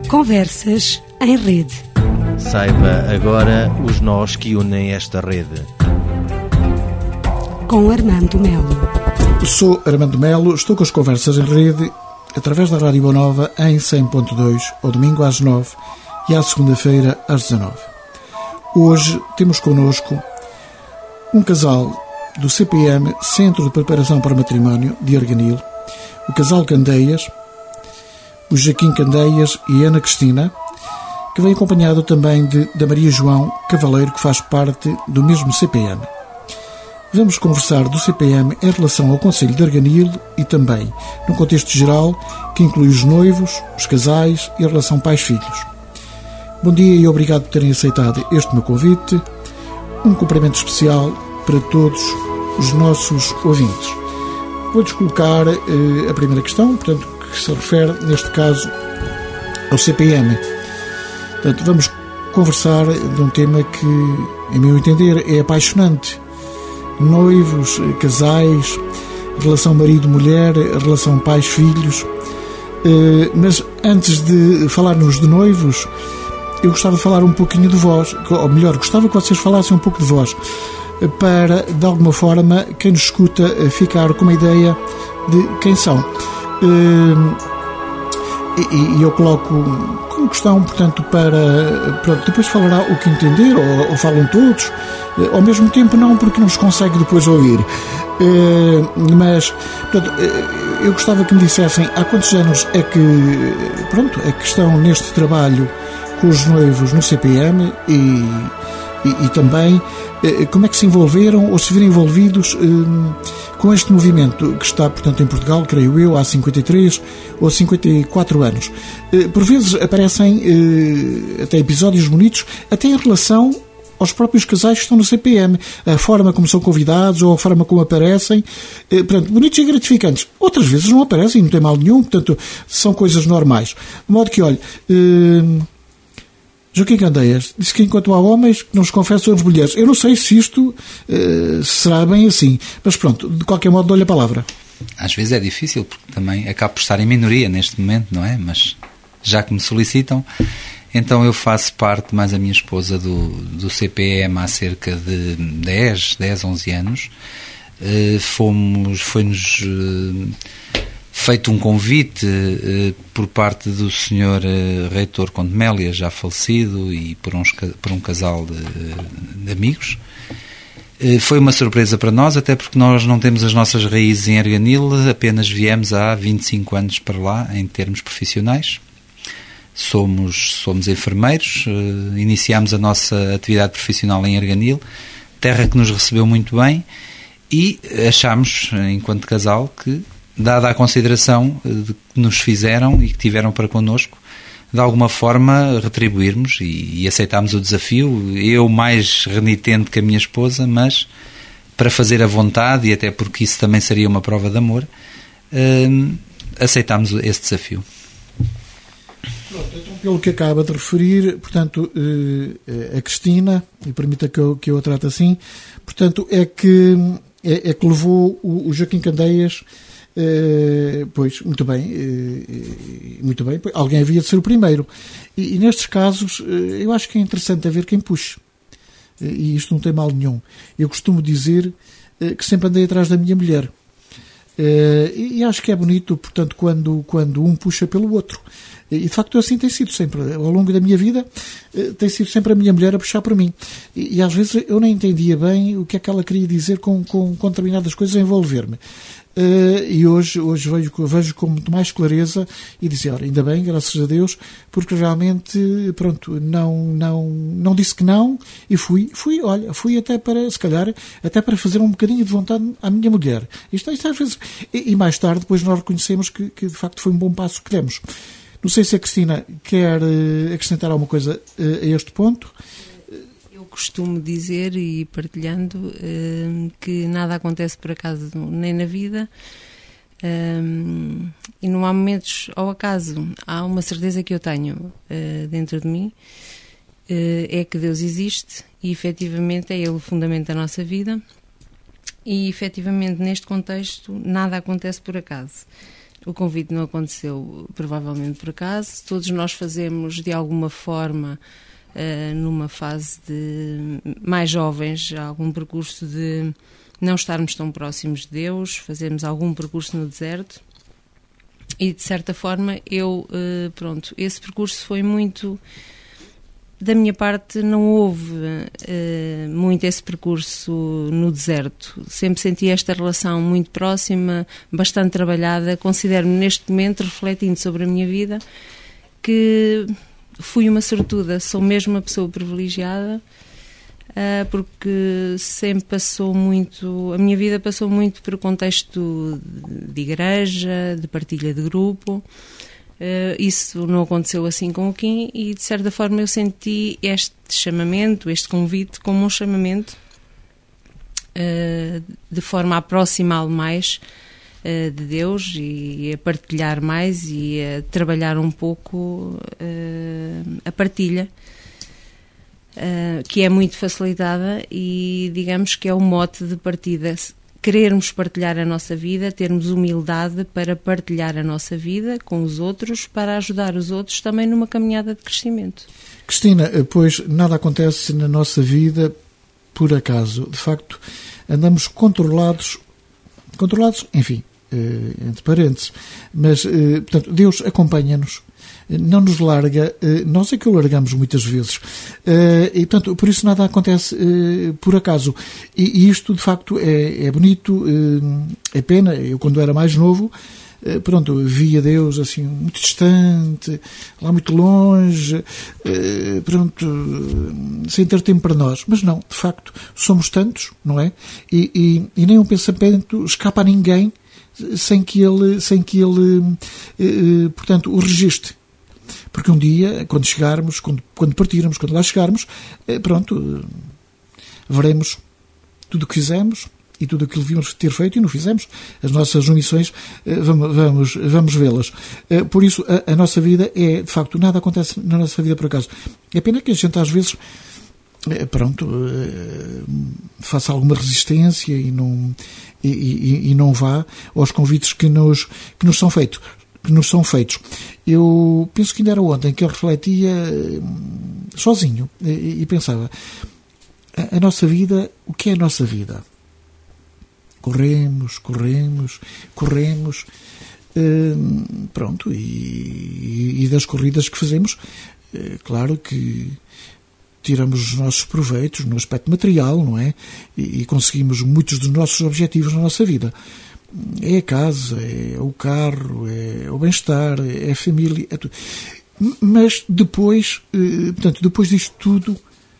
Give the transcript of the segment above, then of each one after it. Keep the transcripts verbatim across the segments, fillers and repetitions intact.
Conversas em rede. Saiba agora os nós que unem esta rede. Com Armando Melo. Sou Armando Melo, estou com as Conversas em Rede, através da Rádio Boa Nova, em cem ponto dois, ao domingo às nove e à segunda-feira às dezanove. Hoje temos connosco um casal do C P M, Centro de Preparação para o Matrimónio, de Arganil, o casal Candeias, o Joaquim Candeias e a Ana Cristina, que vem acompanhado também de, da Maria João Cavaleiro, que faz parte do mesmo C P M. Vamos conversar do C P M em relação ao Conselho de Arganil e também no contexto geral, que inclui os noivos, os casais e a relação pais-filhos. Bom dia e obrigado por terem aceitado este meu convite. Um cumprimento especial para todos os nossos ouvintes. Vou-lhes colocar eh, a primeira questão, portanto, que se refere, neste caso, ao C P M. Portanto, vamos conversar de um tema que, em meu entender, é apaixonante. Noivos, casais, relação marido-mulher, relação pais-filhos. Mas antes de falarmos de noivos, eu gostava de falar um pouquinho de vós, ou melhor, gostava que vocês falassem um pouco de vós, para, de alguma forma, quem nos escuta ficar com uma ideia de quem são. E eu coloco como questão, portanto, para... Pronto, depois falará o que entender, ou, ou falam todos. Ao mesmo tempo não, porque não se consegue depois ouvir. Mas, portanto, eu gostava que me dissessem há quantos anos é que, pronto, é que estão neste trabalho com os noivos no C P M e, e, e também como é que se envolveram ou se viram envolvidos com este movimento que está, portanto, em Portugal, creio eu, há cinquenta e três ou cinquenta e quatro anos. Por vezes aparecem até episódios bonitos, até em relação aos próprios casais que estão no C P M, a forma como são convidados ou a forma como aparecem, portanto, bonitos e gratificantes. Outras vezes não aparecem, não tem mal nenhum, portanto, são coisas normais. De modo que, olha, Joaquim Candeias disse que enquanto há homens que não se confessam as mulheres. Eu não sei se isto uh, será bem assim, mas pronto, de qualquer modo dou-lhe a palavra. Às vezes é difícil, porque também acabo por estar em minoria neste momento, não é? Mas já que me solicitam, então eu faço parte, mais a minha esposa, do, do C P M há cerca de dez, onze anos. Uh, fomos, foi-nos... Uh, feito um convite uh, por parte do senhor uh, Reitor Condemélia, já falecido, e por, uns, por um casal de, de amigos. Uh, foi uma surpresa para nós, até porque nós não temos as nossas raízes em Arganil, apenas viemos há vinte e cinco anos para lá, em termos profissionais. Somos, somos enfermeiros, uh, iniciámos a nossa atividade profissional em Arganil, terra que nos recebeu muito bem, e achámos, enquanto casal, que, dada a consideração de que nos fizeram e que tiveram para connosco, de alguma forma retribuirmos e, e aceitámos o desafio, eu mais renitente que a minha esposa, mas para fazer a vontade, e até porque isso também seria uma prova de amor, uh, aceitámos esse desafio. Pronto, então, pelo que acaba de referir, portanto, uh, a Cristina, e permita que eu, que eu a trate assim, portanto, é que, é, é que levou o, o Joaquim Candeias. Uh, pois, muito bem, uh, muito bem, alguém havia de ser o primeiro. E, e nestes casos, uh, eu acho que é interessante haver quem puxe. Uh, e isto não tem mal nenhum. Eu costumo dizer uh, que sempre andei atrás da minha mulher. Uh, e, e acho que é bonito, portanto, quando, quando um puxa pelo outro. E, de facto, assim tem sido sempre. Ao longo da minha vida, uh, tem sido sempre a minha mulher a puxar por mim. E, e às vezes eu nem entendia bem o que é que ela queria dizer com, com, com determinadas coisas a envolver-me. Uh, e hoje, hoje vejo, vejo com muito mais clareza e dizer, olha, ainda bem, graças a Deus, porque realmente, pronto, não, não, não disse que não e fui, fui, olha, fui até para, se calhar, até para fazer um bocadinho de vontade à minha mulher. Isto, isto às vezes, e, e mais tarde, depois nós reconhecemos que, que, de facto, foi um bom passo que demos. Não sei se a Cristina quer uh, acrescentar alguma coisa uh, a este ponto. Eu costumo dizer, e partilhando, uh, que nada acontece por acaso nem na vida, um, e não há momentos ao acaso. Há uma certeza que eu tenho uh, dentro de mim, uh, é que Deus existe e efetivamente é Ele o fundamento da nossa vida, e efetivamente neste contexto nada acontece por acaso. o convite não aconteceu provavelmente por acaso. Todos nós fazemos de alguma forma, uh, numa fase de mais jovens, algum percurso de não estarmos tão próximos de Deus, fazemos algum percurso no deserto. E de certa forma eu, uh, pronto, esse percurso foi muito... Da minha parte não houve uh, muito esse percurso no deserto. Sempre senti esta relação muito próxima, bastante trabalhada. Considero-me neste momento, refletindo sobre a minha vida, que fui uma sortuda, sou mesmo uma pessoa privilegiada, uh, porque sempre passou muito, a minha vida passou muito por contexto de igreja, de partilha de grupo. Uh, isso não aconteceu assim com o Kim e de certa forma eu senti este chamamento, este convite como um chamamento uh, de forma a aproximá-lo mais uh, de Deus e a partilhar mais e a trabalhar um pouco uh, a partilha, uh, que é muito facilitada e digamos que é o mote de partida. Querermos partilhar a nossa vida, termos humildade para partilhar a nossa vida com os outros, para ajudar os outros também numa caminhada de crescimento. Cristina, pois nada acontece na nossa vida por acaso. De facto, andamos controlados, controlados, enfim, entre parênteses, mas, portanto, Deus acompanha-nos, não nos larga, nós é que o largamos muitas vezes, e portanto por isso nada acontece por acaso, e isto de facto é, é bonito, é pena. Eu quando era mais novo, pronto, via Deus assim muito distante, lá muito longe, pronto, sem ter tempo para nós, mas não, de facto somos tantos, não é? E, e, e nem um pensamento escapa a ninguém sem que ele, sem que ele portanto o registre. Porque um dia, quando chegarmos, quando, quando partirmos, quando lá chegarmos, pronto, veremos tudo o que fizemos e tudo aquilo que devíamos ter feito e não fizemos. As nossas omissões, vamos, vamos, vamos vê-las. Por isso, a, a nossa vida é, de facto, nada acontece na nossa vida por acaso. É pena que a gente, às vezes, pronto, faça alguma resistência e não, e, e, e não vá aos convites que nos, que nos são feitos. que nos são feitos. Eu penso que ainda era ontem que eu refletia sozinho e, e pensava, a, a nossa vida, o que é a nossa vida? Corremos, corremos, corremos, hum, pronto, e, e das corridas que fazemos, é, claro que tiramos os nossos proveitos no aspecto material, não é? E, e conseguimos muitos dos nossos objetivos na nossa vida. É a casa, é o carro, é o bem-estar, é a família, é tudo. Mas depois, portanto, depois disto tudo,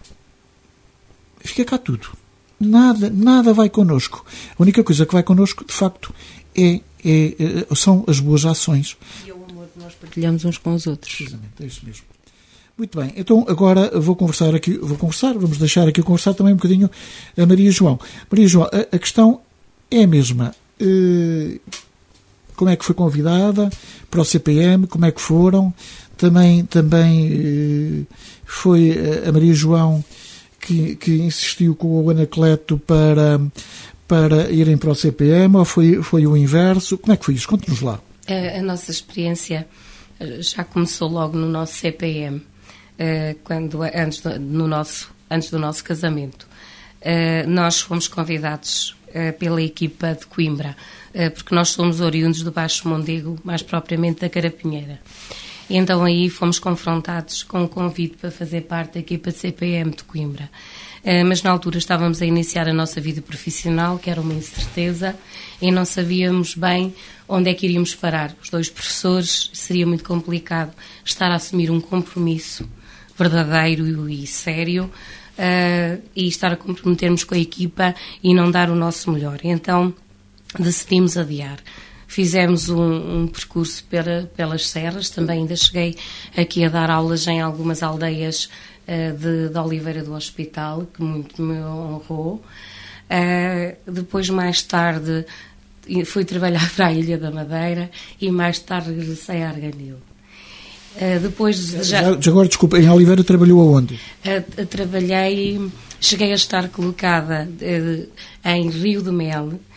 fica cá tudo. Nada, nada vai connosco. A única coisa que vai connosco, de facto, é, é, são as boas ações. E é o amor que nós partilhamos uns com os outros. Precisamente, é isso mesmo. Muito bem, então agora vou conversar aqui, vou conversar, vamos deixar aqui conversar também um bocadinho a Maria João. Maria João, a, a questão é a mesma. Uh, como é que foi convidada para o C P M, como é que foram, também, também uh, foi a Maria João que, que insistiu com o Anacleto para, para irem para o C P M, ou foi, foi o inverso? Como é que foi isso? Conte-nos lá. A, a nossa experiência já começou logo no nosso C P M, uh, quando, antes, do, no nosso, antes do nosso casamento. Uh, nós fomos convidados pela equipa de Coimbra, porque nós somos oriundos do Baixo Mondego, mais propriamente da Carapinheira. E então aí fomos confrontados com o convite para fazer parte da equipa de C P M de Coimbra. Mas na altura estávamos a iniciar a nossa vida profissional, que era uma incerteza, e não sabíamos bem onde é que iríamos parar. Os dois professores, seria muito complicado estar a assumir um compromisso verdadeiro e sério, Uh, e estar a comprometermos com a equipa e não dar o nosso melhor. Então decidimos adiar. Fizemos um, um percurso pela, pelas serras, também ainda cheguei aqui a dar aulas em algumas aldeias uh, de, de Oliveira do Hospital, que muito me honrou. Uh, depois, mais tarde, fui trabalhar para a Ilha da Madeira e mais tarde regressei a Arganil. Uh, depois de já... já... Agora, desculpa, em Oliveira trabalhou aonde? Uh, uh, trabalhei, cheguei a estar colocada uh, em Rio de Mel,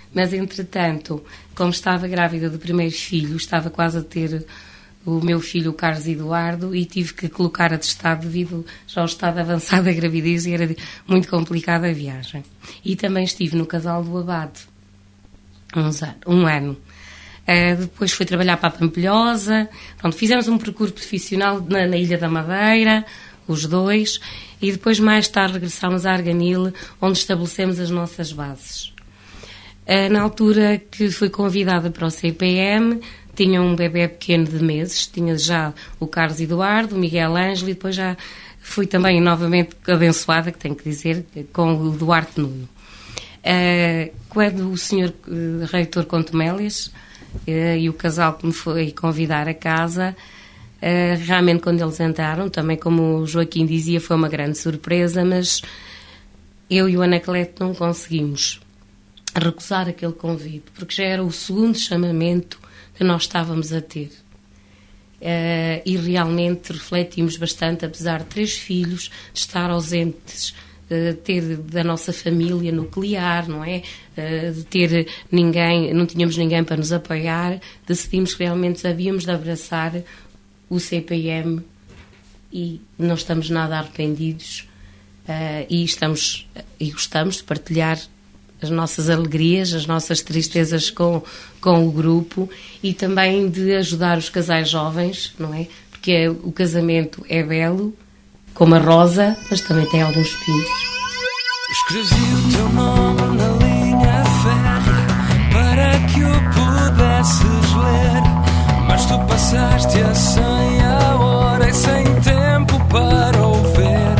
Mas, entretanto, como estava grávida do primeiro filho, estava quase a ter o meu filho, o Carlos Eduardo, e tive que colocar atestado devido já ao estado avançado da gravidez e era muito complicada a viagem. E também estive no Casal do Abade, uns an- um ano. Uh, depois fui trabalhar para a Pampilhosa. Pronto, fizemos um percurso profissional na, na Ilha da Madeira, os dois, e depois mais tarde regressámos a Arganil, onde estabelecemos as nossas bases. Uh, na altura que fui convidada para o C P M, tinha um bebê pequeno de meses, tinha já o Carlos Eduardo, o Miguel Ângelo, e depois já fui também novamente abençoada, que tenho que dizer, com o Duarte Nuno. Uh, quando o senhor uh, reitor Contumélias uh, e o casal que me foi convidar a casa, uh, realmente quando eles entraram, também como o Joaquim dizia, foi uma grande surpresa, mas eu e o Anacleto não conseguimos recusar aquele convite, porque já era o segundo chamamento que nós estávamos a ter. Uh, e realmente refletimos bastante, apesar de três filhos, de estar ausentes, uh, ter da nossa família nuclear, não é? Uh, de ter ninguém, não tínhamos ninguém para nos apoiar, decidimos que realmente havíamos de abraçar o C P M e não estamos nada arrependidos, uh, e, estamos, e gostamos de partilhar as nossas alegrias, as nossas tristezas com, com o grupo e também de ajudar os casais jovens, não é? Porque o casamento é belo, como a rosa, mas também tem alguns espinhos. Escrevi o teu nome na linha férrea para que o pudesses ler, mas tu passaste a sem a hora e sem tempo para ouvir.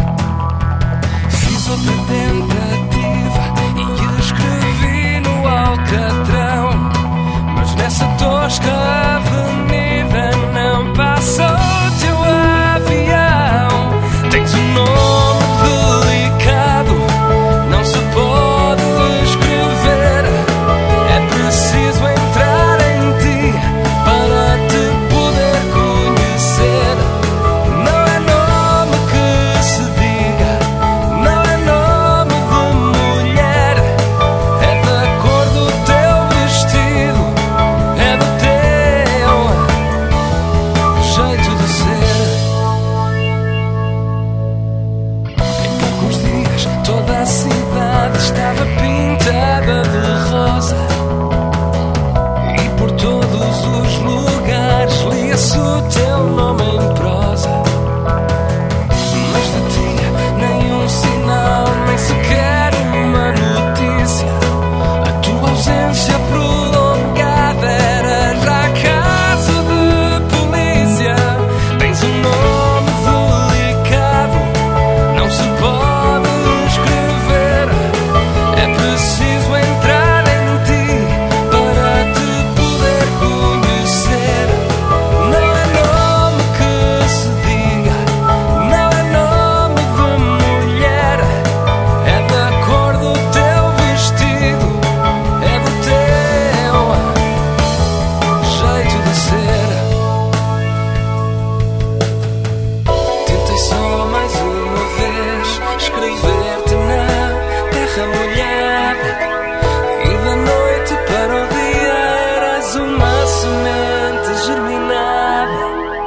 Fiz outra tentativa e escrevi no Alcatrão, mas nessa tosca avenida não passa o teu avião. Tens um nome delicado, não se pode escrever, é preciso entrar em ti para te poder conhecer. Não é nome que se diga, não é nome de mulher, é da cor do teu vestido, é do teu jeito de ser. Em poucos dias toda a cidade estava pintada de rosa e por todos os lugares lia-se o teu nome em prosa. Mas de ti nenhum sinal, nem sequer uma notícia. A tua ausência prolongada era já caso de polícia. Tens um nome delicado, não se pode escrever, é preciso entrar em ti para te poder conhecer. Não é nome que se diga, não é nome de mulher, é da cor do teu vestido, é do teu jeito de ser. Tentei só mais uma vez escrever-te na terra molhada, e da noite para o dia eras uma semente germinada.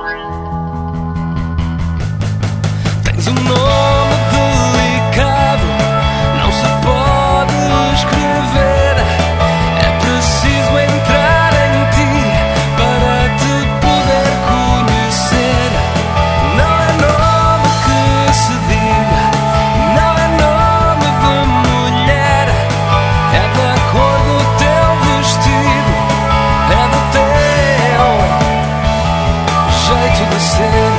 Tens um nome delicado, não se pode escrever, é preciso entrar em ti para te poder conhecer. Não é nome que se diga, não é nome de mulher, é da cor do teu vestido, é do teu jeito de ser.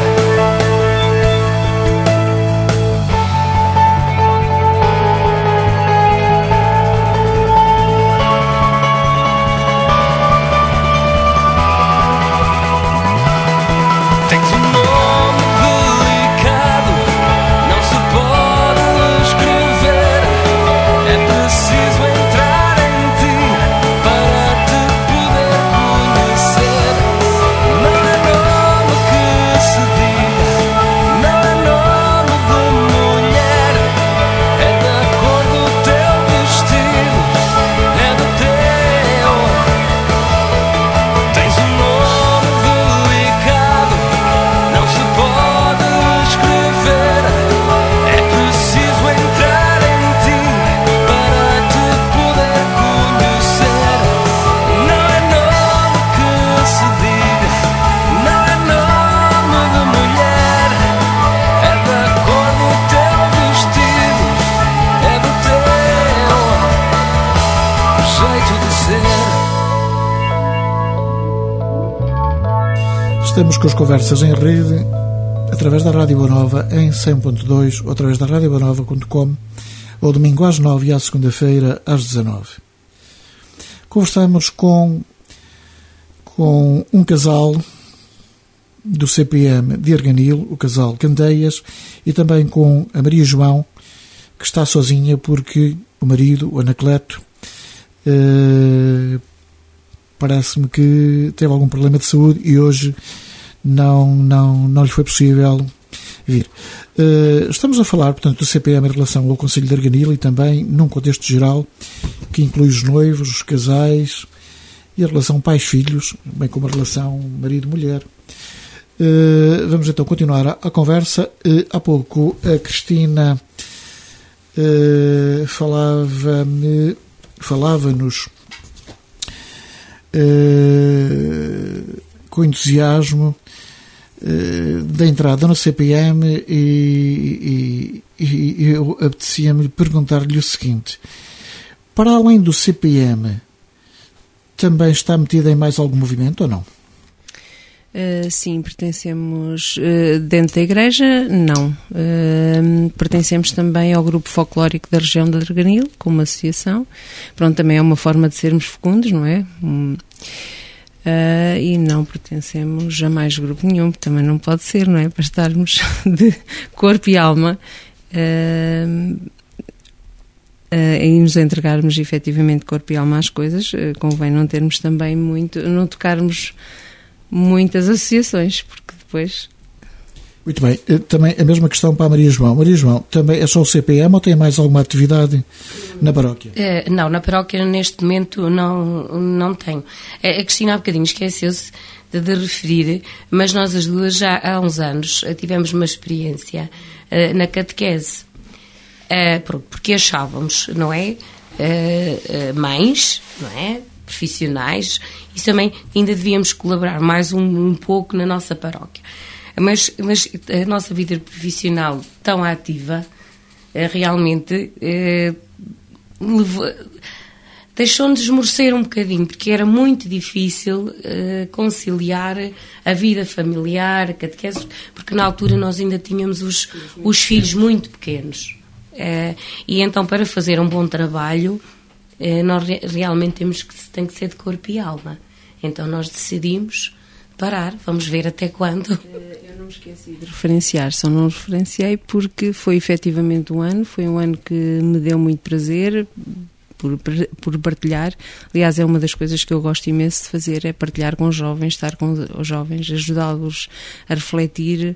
Tens um nome delicado, não se pode escrever, é preciso entrar em ti para te poder conhecer. Não é nome que se Estamos com as conversas em rede através da Rádio Boa Nova em cem ponto dois ou através da rádio boa nova ponto com, ao domingo às nove e à segunda-feira às dezanove. Conversamos com, com um casal do C P M de Arganil, o casal Candeias, e também com a Maria João, que está sozinha porque o marido, o Anacleto, eh, parece-me que teve algum problema de saúde e hoje não, não, não lhe foi possível vir. Uh, estamos a falar, portanto, do C P M em relação ao Concelho de Arganil e também num contexto geral que inclui os noivos, os casais e a relação pais-filhos, bem como a relação marido-mulher. Uh, vamos então continuar a, a conversa. Uh, há pouco a Cristina uh, falava-me, falava-nos uh, com entusiasmo da entrada no C P M e, e, e eu apetecia-me perguntar-lhe o seguinte: para além do C P M, também está metida em mais algum movimento ou não? Uh, sim, pertencemos uh, dentro da igreja, não. Uh, pertencemos também ao grupo folclórico da região de Arganil, como associação. Pronto, também é uma forma de sermos fecundos, não é? Um, Uh, e não pertencemos a mais grupo nenhum, também não pode ser, não é? Para estarmos de corpo e alma uh, uh, e nos entregarmos efetivamente corpo e alma às coisas, uh, convém não termos também muito, não tocarmos muitas associações, porque depois... Muito bem, também a mesma questão para a Maria João. Maria João, também é só o C P M ou tem mais alguma atividade na paróquia? Uh, não, na paróquia neste momento não, não tenho. A Cristina há bocadinho esqueceu-se de, de referir, mas nós as duas já há uns anos tivemos uma experiência uh, na catequese, uh, porque achávamos, não é, uh, uh, mães, não é, profissionais, e também ainda devíamos colaborar mais um, um pouco na nossa paróquia. Mas, mas a nossa vida profissional tão ativa realmente eh, levou, deixou-nos esmorecer um bocadinho, porque era muito difícil eh, conciliar a vida familiar, a catequese, porque na altura nós ainda tínhamos os, os filhos muito pequenos. Eh, e então, para fazer um bom trabalho, eh, nós re- realmente temos que, tem que ser de corpo e alma. Então nós decidimos parar, vamos ver até quando. Eu não me esqueci de referenciar, só não referenciei porque foi efetivamente um ano, foi um ano que me deu muito prazer por, por partilhar. Aliás, é uma das coisas que eu gosto imenso de fazer, é partilhar com os jovens, estar com os jovens, ajudá-los a refletir.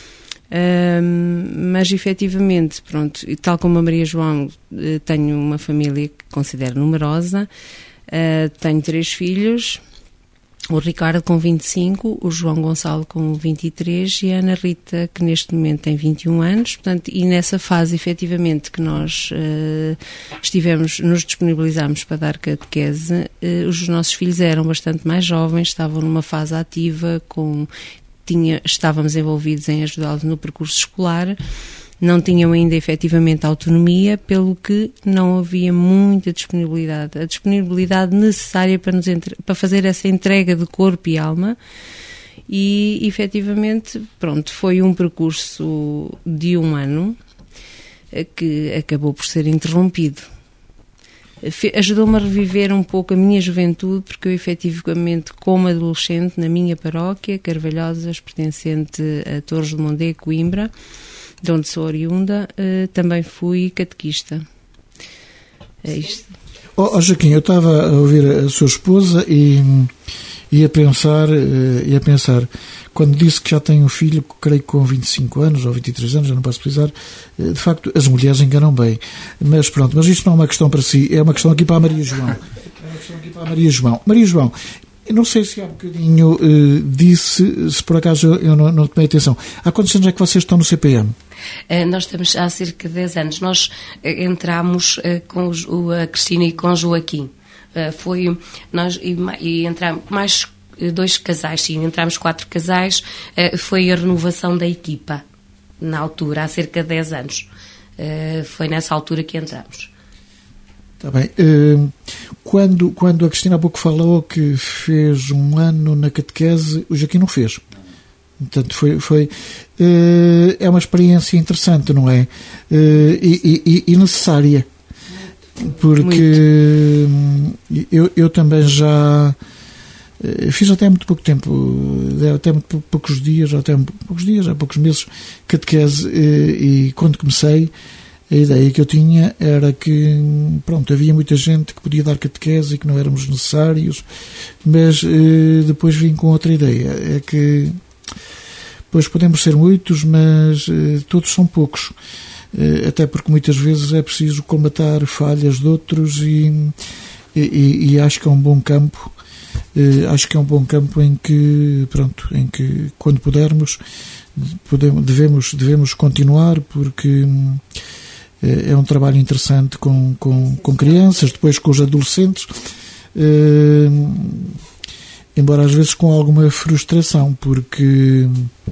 Um, mas efetivamente, pronto, tal como a Maria João, tenho uma família que considero numerosa, uh, tenho três filhos. O Ricardo com vinte e cinco, o João Gonçalo com vinte e três e a Ana Rita, que neste momento tem vinte e um anos. Portanto, e nessa fase, efetivamente, que nós uh, estivemos, nos disponibilizámos para dar catequese, uh, os nossos filhos eram bastante mais jovens, estavam numa fase ativa, com, tinha, estávamos envolvidos em ajudá-los no percurso escolar. Não tinham ainda efetivamente autonomia, pelo que não havia muita disponibilidade. A disponibilidade necessária para, nos entre... para fazer essa entrega de corpo e alma. E efetivamente, pronto, foi um percurso de um ano que acabou por ser interrompido. Ajudou-me a reviver um pouco a minha juventude, porque eu efetivamente, como adolescente, na minha paróquia, Carvalhosas, pertencente a Torres de Mondego, Coimbra, de onde sou oriunda, uh, também fui catequista. É isto. Oh, oh Joaquim, eu estava a ouvir a sua esposa e, e a pensar, uh, e a pensar, quando disse que já tem um filho, creio que com vinte e cinco anos ou vinte e três anos, já não posso precisar, uh, de facto as mulheres enganam bem. Mas pronto, mas isto não é uma questão para si, é uma questão aqui para a Maria João. É uma questão aqui para a Maria João. Maria João, eu não sei se há um bocadinho uh, disse, se por acaso eu não, não tomei atenção. Há quantos anos é que vocês estão no C P M? Uh, nós estamos há cerca de dez anos. Nós uh, entramos uh, com o, a Cristina e com o Joaquim. Uh, foi, nós, e, e entramos mais dois casais, sim, entramos quatro casais. Uh, foi a renovação da equipa, na altura, há cerca de dez anos. Uh, foi nessa altura que entramos. Está bem. Uh, quando, quando a Cristina há pouco falou que fez um ano na catequese, o Joaquim não fez? Portanto, foi, foi, uh, é uma experiência interessante, não é? Uh, e, e, e necessária. Porque eu, eu também já uh, fiz até muito pouco tempo, até muito poucos dias, até poucos dias, há poucos meses, catequese, uh, e quando comecei, a ideia que eu tinha era que, pronto, havia muita gente que podia dar catequese e que não éramos necessários, mas uh, depois vim com outra ideia, é que pois podemos ser muitos, mas uh, todos são poucos, uh, até porque muitas vezes é preciso combater falhas de outros e, e, e acho que é um bom campo, uh, acho que é um bom campo em que, pronto, em que quando pudermos, podemos, devemos, devemos continuar, porque uh, é um trabalho interessante com, com, com crianças, depois com os adolescentes, uh, embora às vezes com alguma frustração, porque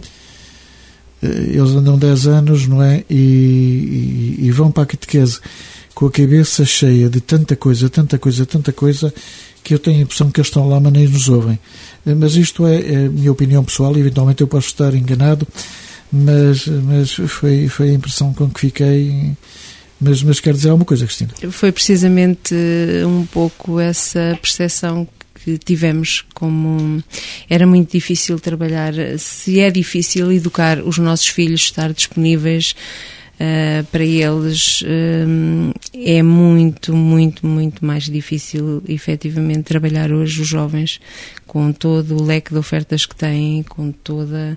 eles andam dez anos, não é? E, e, e vão para a catequese com a cabeça cheia de tanta coisa, tanta coisa, tanta coisa, que eu tenho a impressão que eles estão lá, mas nem nos ouvem. Mas isto é, é a minha opinião pessoal, e eventualmente eu posso estar enganado, mas, mas foi, foi a impressão com que fiquei. Mas, mas quero dizer alguma coisa, Cristina? Foi precisamente um pouco essa percepção que tivemos, como era muito difícil trabalhar, se é difícil educar os nossos filhos, estar disponíveis uh, para eles, uh, é muito, muito, muito mais difícil efetivamente trabalhar hoje os jovens, com todo o leque de ofertas que têm, com toda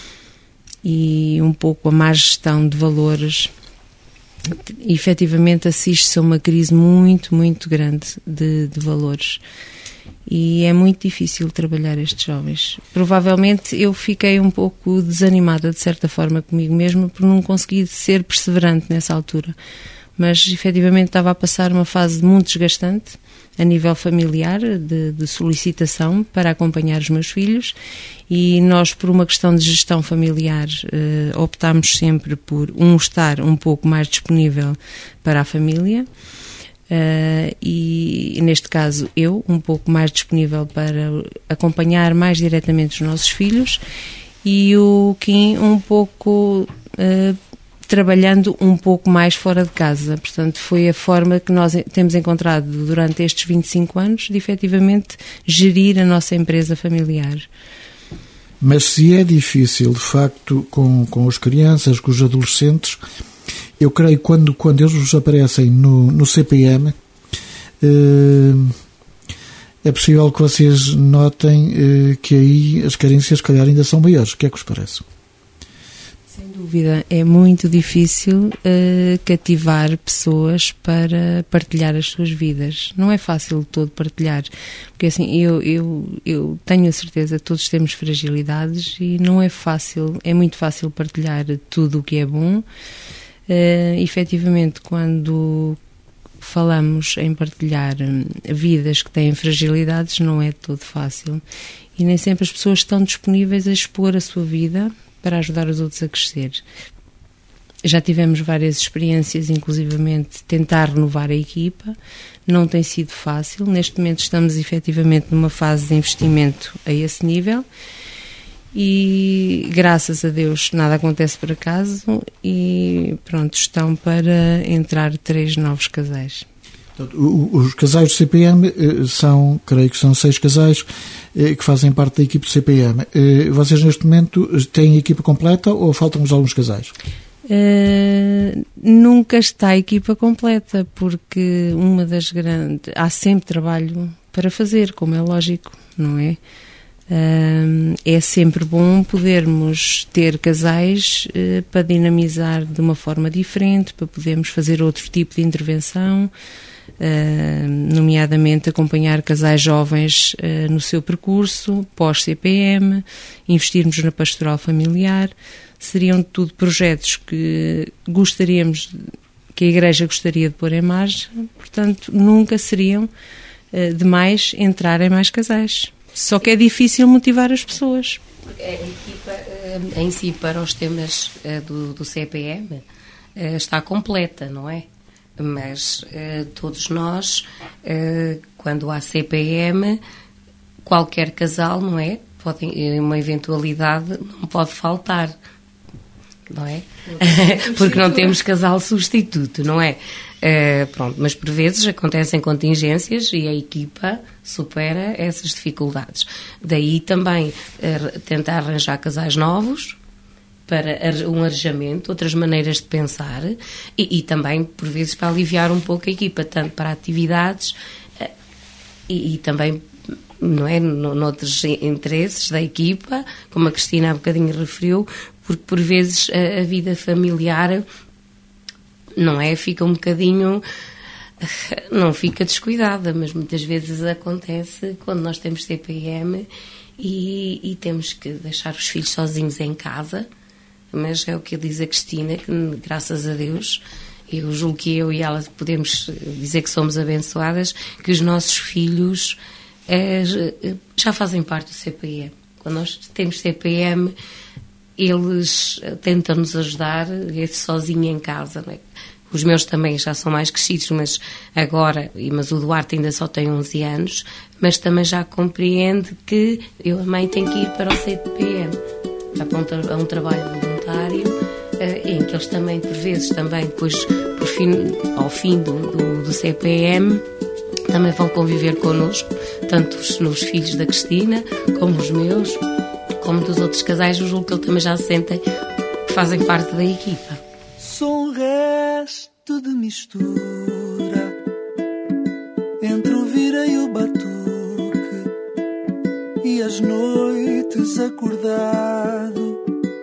e um pouco a má gestão de valores. Efetivamente assiste-se a uma crise muito, muito grande de, de valores. E é muito difícil trabalhar estes jovens. Provavelmente eu fiquei um pouco desanimada, de certa forma, comigo mesma, por não conseguir ser perseverante nessa altura. Mas, efetivamente, estava a passar uma fase muito desgastante, a nível familiar, de, de solicitação para acompanhar os meus filhos, e nós, por uma questão de gestão familiar, eh, optámos sempre por, um, estar um pouco mais disponível para a família, Uh, e neste caso eu um pouco mais disponível para acompanhar mais diretamente os nossos filhos, e o Kim um pouco uh, trabalhando um pouco mais fora de casa. Portanto, foi a forma que nós temos encontrado durante estes vinte e cinco anos de efetivamente gerir a nossa empresa familiar. Mas se é difícil de facto com, com as crianças, com os adolescentes, eu creio que quando, quando eles aparecem no, no C P M, eh, é possível que vocês notem eh, que aí as carências, se calhar, ainda são maiores. O que é que vos parece? Sem dúvida, é muito difícil uh, cativar pessoas para partilhar as suas vidas. Não é fácil de todo partilhar, porque assim, eu, eu, eu tenho a certeza que todos temos fragilidades e não é fácil, é muito fácil partilhar tudo o que é bom. Uh, efetivamente, quando falamos em partilhar vidas que têm fragilidades, não é todo fácil, e nem sempre as pessoas estão disponíveis a expor a sua vida para ajudar os outros a crescer. Já tivemos várias experiências, inclusivamente tentar renovar a equipa, não tem sido fácil. Neste momento estamos efetivamente numa fase de investimento a esse nível, e graças a Deus nada acontece por acaso, e pronto, estão para entrar três novos casais. Os casais do C P M são, creio que são seis casais que fazem parte da equipe do C P M. Vocês neste momento têm a equipa completa ou faltam-vos alguns casais? Uh, nunca está a equipa completa, porque uma das grandes... há sempre trabalho para fazer, como é lógico, não é? Uh, é sempre bom podermos ter casais uh, para dinamizar de uma forma diferente, para podermos fazer outro tipo de intervenção, uh, nomeadamente acompanhar casais jovens uh, no seu percurso pós-C P M, investirmos na pastoral familiar. Seriam tudo projetos que gostaríamos, que a Igreja gostaria de pôr em marcha, portanto nunca seriam uh, demais entrar em mais casais. Só que é difícil motivar as pessoas. A equipa em si para os temas do, do C P M está completa, não é? Mas todos nós, quando há C P M, qualquer casal, não é? pode, uma eventualidade não pode faltar, não é? Porque não temos casal substituto, não é? Uh, pronto, mas por vezes acontecem contingências e a equipa supera essas dificuldades. Daí também uh, tentar arranjar casais novos para um arejamento, outras maneiras de pensar e, e também, por vezes, para aliviar um pouco a equipa, tanto para atividades uh, e, e também, não é, noutros interesses da equipa, como a Cristina há bocadinho referiu, porque por vezes a, a vida familiar, não é, fica um bocadinho, não fica descuidada, mas muitas vezes acontece quando nós temos C P M e, e temos que deixar os filhos sozinhos em casa, mas é o que diz a Cristina, que graças a Deus, eu julgo que eu e ela podemos dizer que somos abençoadas, que os nossos filhos é, já fazem parte do C P M. Quando nós temos C P M, eles tentam-nos ajudar, esse sozinho em casa, não é? Os meus também já são mais crescidos, mas agora, mas o Duarte ainda só tem onze anos, mas também já compreende que eu, a mãe, tenho que ir para o C P M, para um, tra- um trabalho voluntário, uh, em que eles também, por vezes, também, depois, por fim, ao fim do, do, do C P M, também vão conviver connosco, tanto os, os filhos da Cristina, como os meus, como dos outros casais. Eu julgo que eles também já se sentem que fazem parte da equipa. Sou um resto de mistura entre o vira e o batuque e as noites acordado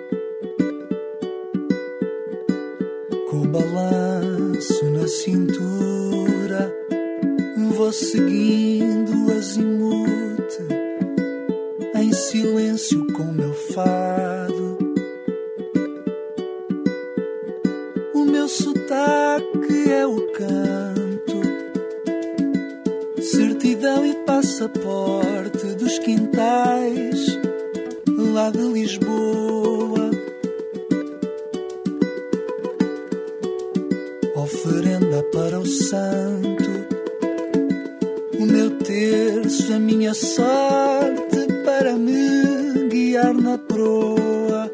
com o balanço na cintura. Vou seguindo azimute em silêncio com meu fado. O meu sotaque é o canto, certidão e passaporte dos quintais lá de Lisboa. Oferenda para o santo, o meu terço, a minha sorte para me guiar na proa.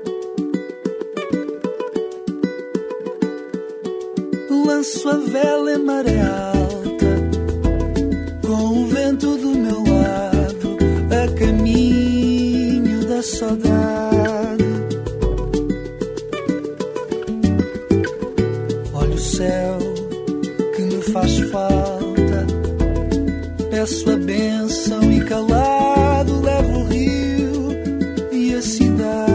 Lanço a vela em maré alta, com o vento do meu lado, a caminho da saudade. Olho o céu que me faz falta, peço a bênção e calado levo o rio e a cidade.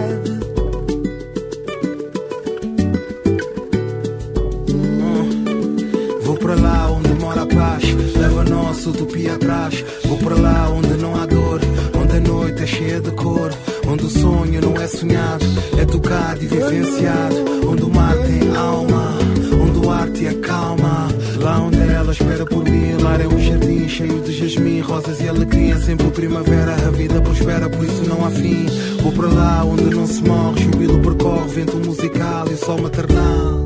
Vou para lá onde mora a paz, leva a nossa utopia atrás. Vou para lá onde não há dor, onde a noite é cheia de cor, onde o sonho não é sonhado, é tocado e vivenciado, onde o mar tem alma, onde o ar te acalma. Lá onde ela espera por mim, lá é um jardim cheio de jasmim, rosas e alegria, sempre primavera, a vida prospera, por isso não há fim. Vou para lá onde não se morre, jubilo percorre, vento musical e sol maternal.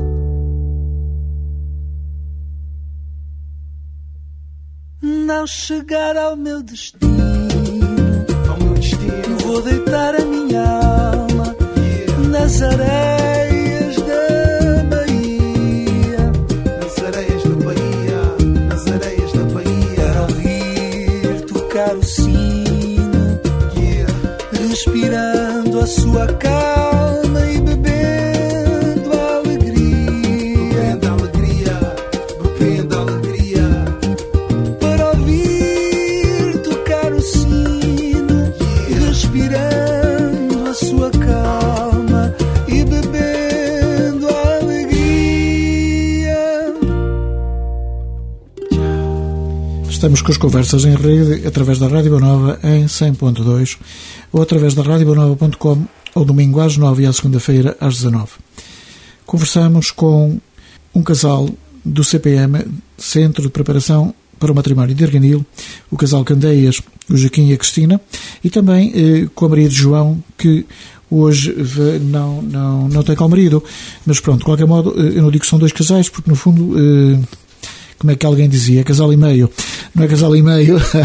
Ao chegar ao meu destino, ao meu destino, vou deitar a minha alma, yeah, nas areias da Bahia, nas areias da Bahia, nas areias da Bahia, para ouvir tocar o sino, yeah, respirando a sua calma e bebendo a alegria, bebendo a alegria, bebendo a alegria. Respirando a sua calma e bebendo a alegria. Estamos com as conversas em rede através da Rádio Bonova em cem ponto dois ou através da rádio bonova ponto com ao domingo às nove e à segunda-feira às dezanove. Conversamos com um casal do C P M, Centro de Preparação para o Matrimónio de Arganil, o casal Candeias, o Joaquim e a Cristina, e também eh, com a Maria de João, que hoje não, não, não tem com o marido, mas pronto, de qualquer modo, eu não digo que são dois casais, porque no fundo, eh, como é que alguém dizia, é casal e meio, não é casal e meio,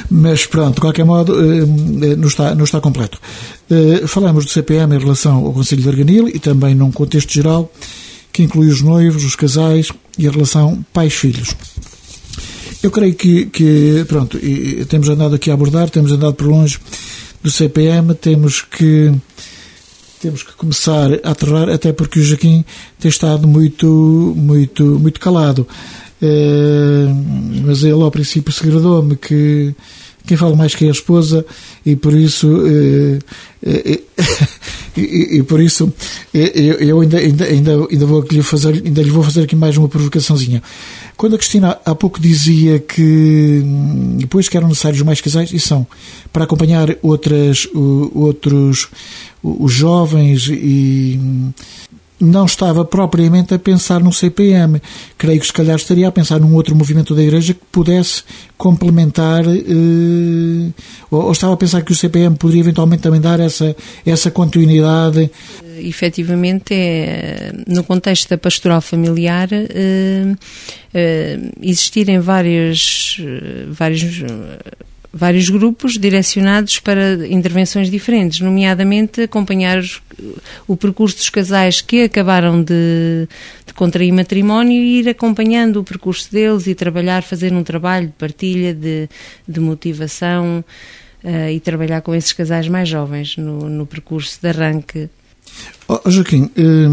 Mas pronto, de qualquer modo, não está, não está completo. Falamos do C P M em relação ao Conselho de Arganil e também num contexto geral que inclui os noivos, os casais e a relação pais-filhos. Eu creio que, que pronto, e temos andado aqui a abordar, temos andado por longe do C P M, temos que temos que começar a aterrar, até porque o Joaquim tem estado muito, muito, muito calado. É, mas ele ao princípio segredou-me que quem fala mais que é a esposa e por isso é, é, e, e, e por isso eu, eu ainda, ainda, ainda, ainda, vou lhe fazer, ainda lhe vou fazer aqui mais uma provocaçãozinha. Quando a Cristina há pouco dizia que depois que eram necessários mais casais, e são para acompanhar outras, outros os jovens, e não estava propriamente a pensar no C P M. Creio que se calhar estaria a pensar num outro movimento da Igreja que pudesse complementar, eh, ou, ou estava a pensar que o C P M poderia eventualmente também dar essa, essa continuidade. Efetivamente, é, no contexto da pastoral familiar, eh, eh, existirem vários, vários vários grupos direcionados para intervenções diferentes, nomeadamente acompanhar os, o percurso dos casais que acabaram de, de contrair matrimónio e ir acompanhando o percurso deles e trabalhar, fazer um trabalho de partilha, de, de motivação uh, e trabalhar com esses casais mais jovens no, no percurso de arranque. Oh, Joaquim,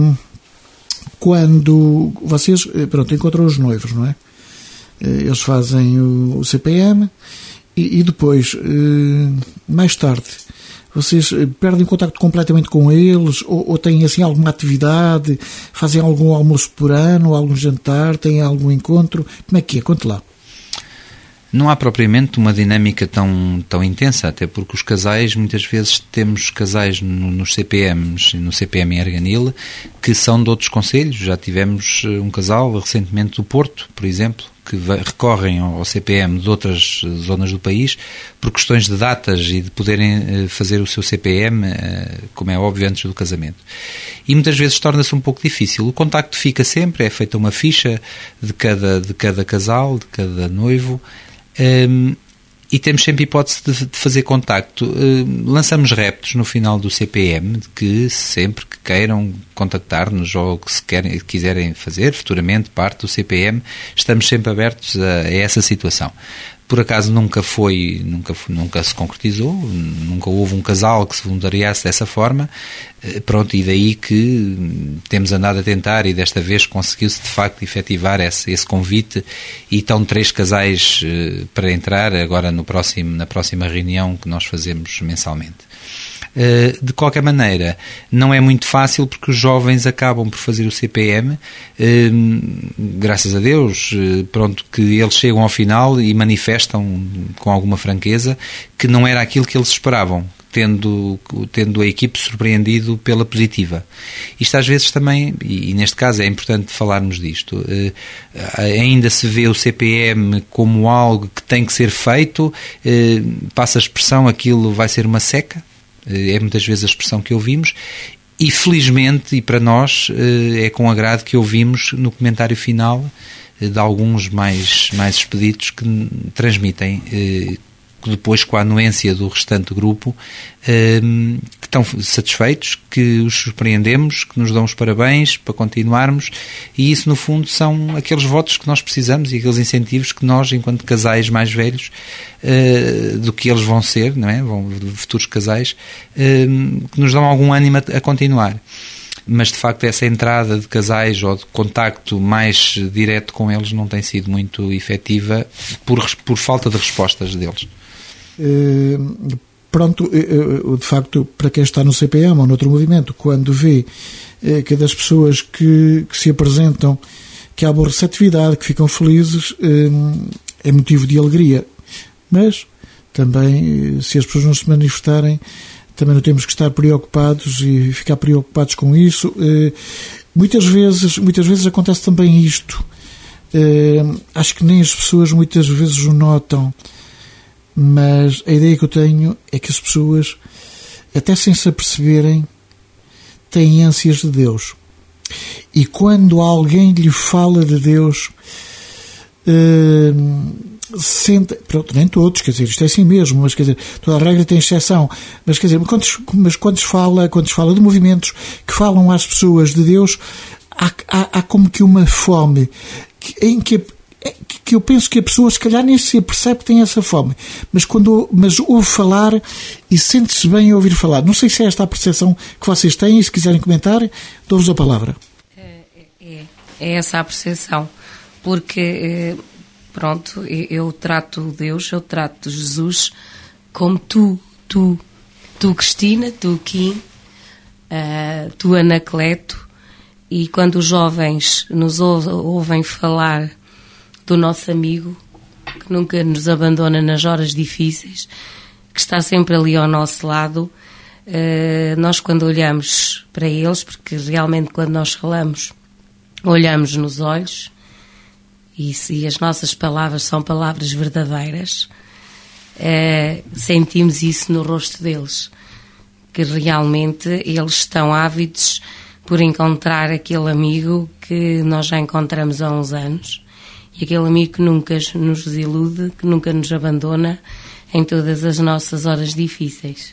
quando vocês, pronto, encontram os noivos, não é? Eles fazem o, o C P M e, e depois, mais tarde, vocês perdem contacto completamente com eles ou, ou têm assim alguma atividade, fazem algum almoço por ano, algum jantar, têm algum encontro? Como é que é? Conte lá. Não há propriamente uma dinâmica tão, tão intensa, até porque os casais, muitas vezes temos casais no, nos C P Ms, no C P M em Arganil, que são de outros concelhos. Já tivemos um casal recentemente do Porto, por exemplo, que recorrem ao C P M de outras zonas do país por questões de datas e de poderem fazer o seu C P M, como é óbvio, antes do casamento. E muitas vezes torna-se um pouco difícil. O contacto fica sempre, é feita uma ficha de cada, de cada casal, de cada noivo, um, e temos sempre hipótese de, de fazer contacto. Uh, lançamos reptos no final do C P M, de que sempre que queiram contactar-nos ou que se querem, quiserem fazer futuramente parte do C P M, estamos sempre abertos a, a essa situação. Por acaso nunca foi, nunca, nunca se concretizou, nunca houve um casal que se voluntariasse dessa forma, pronto, e daí que temos andado a tentar e desta vez conseguiu-se de facto efetivar esse, esse convite e estão três casais para entrar agora no próximo, na próxima reunião que nós fazemos mensalmente. De qualquer maneira, não é muito fácil porque os jovens acabam por fazer o C P M, graças a Deus, pronto, que eles chegam ao final e manifestam com alguma franqueza que não era aquilo que eles esperavam, tendo, tendo a equipe surpreendido pela positiva. Isto às vezes também, e neste caso é importante falarmos disto, ainda se vê o C P M como algo que tem que ser feito, passa a expressão, aquilo vai ser uma seca. É muitas vezes a expressão que ouvimos e felizmente, e para nós, é com agrado que ouvimos no comentário final de alguns mais, mais expeditos que transmitem depois com a anuência do restante grupo, que estão satisfeitos, que os surpreendemos, que nos dão os parabéns para continuarmos, e isso no fundo são aqueles votos que nós precisamos e aqueles incentivos que nós, enquanto casais mais velhos do que eles vão ser, não é? Vão, futuros casais, que nos dão algum ânimo a, a continuar. Mas de facto essa entrada de casais ou de contacto mais direto com eles não tem sido muito efetiva por, por falta de respostas deles. Uh, pronto, uh, de facto, para quem está no C P M ou noutro movimento, quando vê uh, que das pessoas que, que se apresentam, que há boa receptividade, que ficam felizes, uh, é motivo de alegria. Mas também, uh, se as pessoas não se manifestarem, também não temos que estar preocupados e ficar preocupados com isso. Uh, muitas vezes, muitas vezes acontece também isto. Uh, acho que nem as pessoas muitas vezes o notam. Mas a ideia que eu tenho é que as pessoas, até sem se aperceberem, têm ânsias de Deus. E quando alguém lhe fala de Deus, sente, pronto, nem todos, quer dizer, isto é assim mesmo, mas quer dizer, toda a regra tem exceção, mas quer dizer, quando, mas quando se fala, quando se fala de movimentos que falam às pessoas de Deus, há, há, há como que uma fome que, em que que eu penso que a pessoa se calhar nem se percebe que tem essa fome, mas quando mas ouve falar e sente-se bem a ouvir falar. Não sei se é esta a percepção que vocês têm, e se quiserem comentar, dou-vos a palavra. É, é, é essa a percepção, porque pronto, eu trato Deus, eu trato Jesus como tu, tu, tu Cristina, tu Kim, uh, tu Anacleto, e quando os jovens nos ouvem falar do nosso amigo, que nunca nos abandona nas horas difíceis, que está sempre ali ao nosso lado, uh, nós quando olhamos para eles, porque realmente quando nós falamos, olhamos nos olhos, e se as nossas palavras são palavras verdadeiras, uh, sentimos isso no rosto deles, que realmente eles estão ávidos por encontrar aquele amigo que nós já encontramos há uns anos, e aquele amigo que nunca nos desilude, que nunca nos abandona em todas as nossas horas difíceis.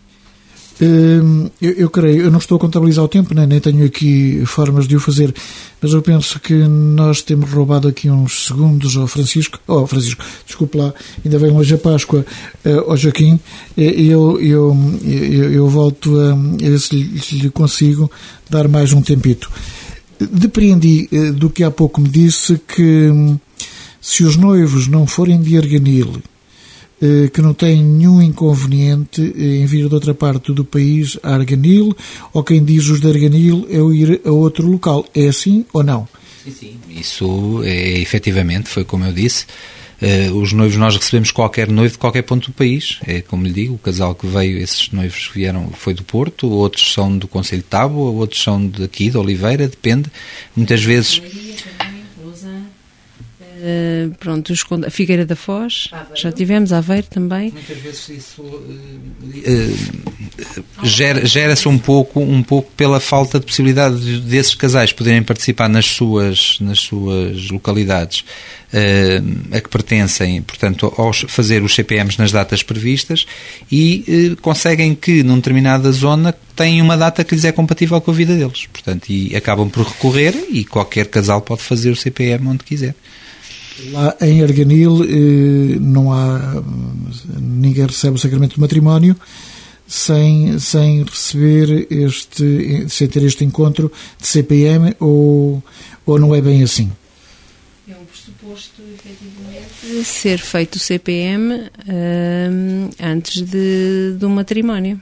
Hum, eu, eu creio, eu não estou a contabilizar o tempo, nem, nem tenho aqui formas de o fazer, mas eu penso que nós temos roubado aqui uns segundos ao Francisco, oh Francisco, desculpe lá, ainda vem hoje a Páscoa, uh, ao Joaquim, e eu, eu, eu, eu volto a, a ver se lhe, se lhe consigo dar mais um tempito. Depreendi do que há pouco me disse que se os noivos não forem de Arganil, que não têm nenhum inconveniente em vir de outra parte do país a Arganil, ou quem diz os de Arganil é o ir a outro local. É assim ou não? Sim, sim. Isso é, efetivamente, foi como eu disse. Uh, os noivos, nós recebemos qualquer noivo de qualquer ponto do país, é como lhe digo, o casal que veio, esses noivos vieram, foi do Porto, outros são do Concelho de Tábua, outros são daqui, de Oliveira, depende, muitas vezes... Uh, pronto, os, a Figueira da Foz, Aveiro. Já tivemos, Aveiro também. Muitas vezes isso uh, uh, gera, gera-se um pouco, um pouco pela falta de possibilidade desses casais poderem participar nas suas, nas suas localidades uh, a que pertencem, portanto, aos fazer os C P Ms nas datas previstas, e uh, conseguem que, numa determinada zona, têm uma data que lhes é compatível com a vida deles. Portanto, e acabam por recorrer, e qualquer casal pode fazer o C P M onde quiser. Lá em Arganil eh, não há, ninguém recebe o sacramento do matrimónio sem, sem receber este, sem ter este encontro de C P M, ou, ou não é bem assim? É um pressuposto, efetivamente, ser feito o C P M uh, antes de, do matrimónio.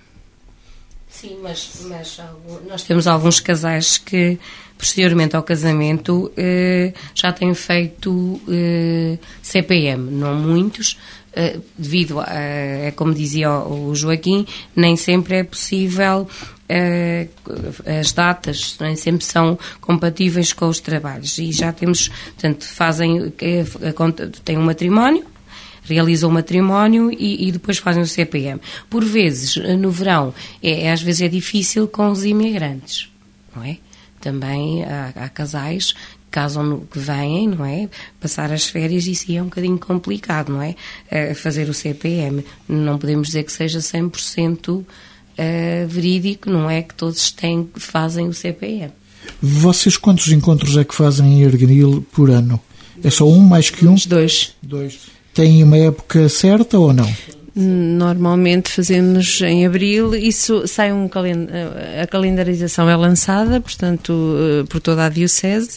Sim, mas, mas nós temos alguns casais que, posteriormente ao casamento, eh, já têm feito eh, C P M, não muitos, eh, devido a, é como dizia o Joaquim, nem sempre é possível, eh, as datas nem sempre são compatíveis com os trabalhos, e já temos, portanto, fazem, eh, têm um matrimónio, realizam o matrimónio e, e depois fazem o C P M. Por vezes, no verão, é, às vezes é difícil com os imigrantes, não é? Também há, há casais que casam no, que vêm, não é? Passar as férias, e isso é um bocadinho complicado, não é? Uh, fazer o C P M. Não podemos dizer que seja cem por cento uh, verídico, não é? Que todos têm, fazem o C P M. Vocês quantos encontros é que fazem em Arganil por ano? É só um, mais que um? Dois. Dois. Tem uma época certa ou não? Normalmente fazemos em abril, isso sai um calend... a calendarização é lançada, portanto, por toda a diocese,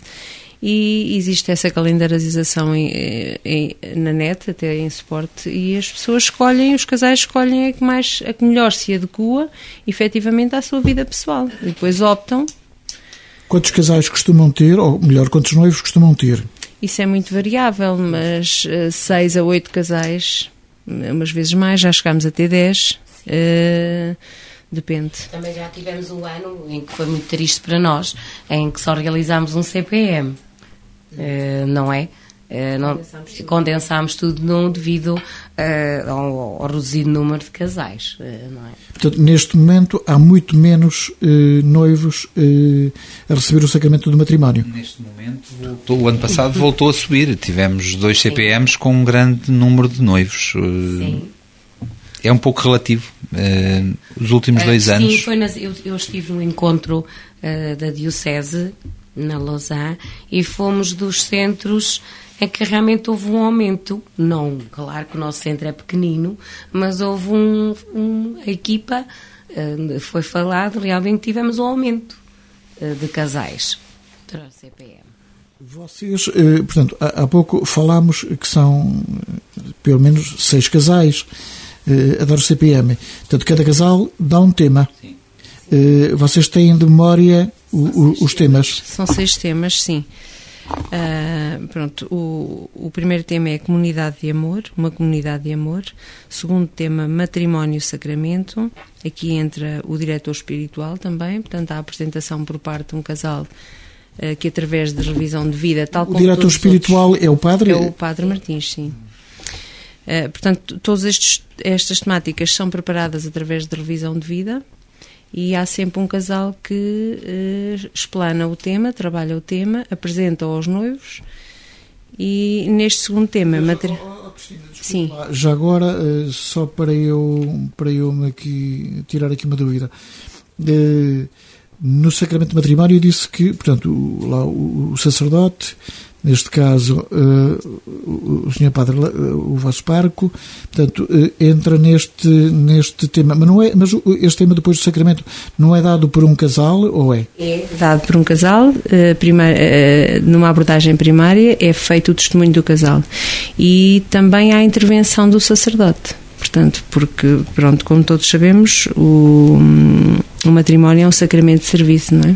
e existe essa calendarização em, em, na net, até em suporte, e as pessoas escolhem, os casais escolhem a que, mais, a que melhor se adequa, efetivamente, à sua vida pessoal, e depois optam. Quantos casais costumam ter, ou melhor, quantos noivos costumam ter? Isso é muito variável, mas uh, seis a oito casais, umas vezes mais, já chegámos a ter dez, uh, depende. Também já tivemos um ano em que foi muito triste para nós, em que só realizámos um C P M, uh, não é? Uh, não, condensámos, tudo. condensámos tudo não devido uh, ao, ao reduzido número de casais. Uh, não é? Portanto, neste momento há muito menos uh, noivos uh, a receber o sacramento do matrimónio. Neste momento, voltou, o ano passado voltou a subir. Tivemos dois C P Ms com um grande número de noivos. Uh, sim. É um pouco relativo. Uh, os últimos dois uh, anos... Sim, foi nas, eu, eu estive no encontro uh, da Diocese, na Lausanne, e fomos dos centros em que realmente houve um aumento. Não, claro que o nosso centro é pequenino, mas houve um, um a equipa, uh, foi falado, realmente tivemos um aumento uh, de casais para o C P M. Vocês, uh, portanto, há, há pouco falámos que são uh, pelo menos seis casais uh, a dar o C P M. Portanto, cada casal dá um tema. Sim. Uh, vocês têm de memória o, o, os temas? São seis temas, sim. Uh, pronto, o, o primeiro tema é comunidade de amor, uma comunidade de amor. Segundo tema, matrimónio e sacramento. Aqui entra o diretor espiritual também, portanto há a apresentação por parte de um casal uh, que através de revisão de vida, tal como o diretor espiritual outros, é o padre? É o padre Martins, sim. Uh, portanto, todas estes, estas temáticas são preparadas através de revisão de vida. E há sempre um casal que uh, explana o tema, trabalha o tema, apresenta aos noivos. E neste segundo tema... Já, mater... oh, Cristina, sim. Já agora, uh, só para eu, para eu me aqui, tirar aqui uma dúvida. Uh, no sacramento de matrimónio disse que, portanto, o, lá, o, o sacerdote, neste caso uh, o, o senhor Padre, uh, o vosso pároco, portanto, uh, entra neste, neste tema, mas, não é, mas este tema depois do sacramento não é dado por um casal, ou é? É dado por um casal, uh, primeiro, uh, numa abordagem primária é feito o testemunho do casal e também há a intervenção do sacerdote, portanto, porque, pronto, como todos sabemos, o, o matrimónio é um sacramento de serviço, não é?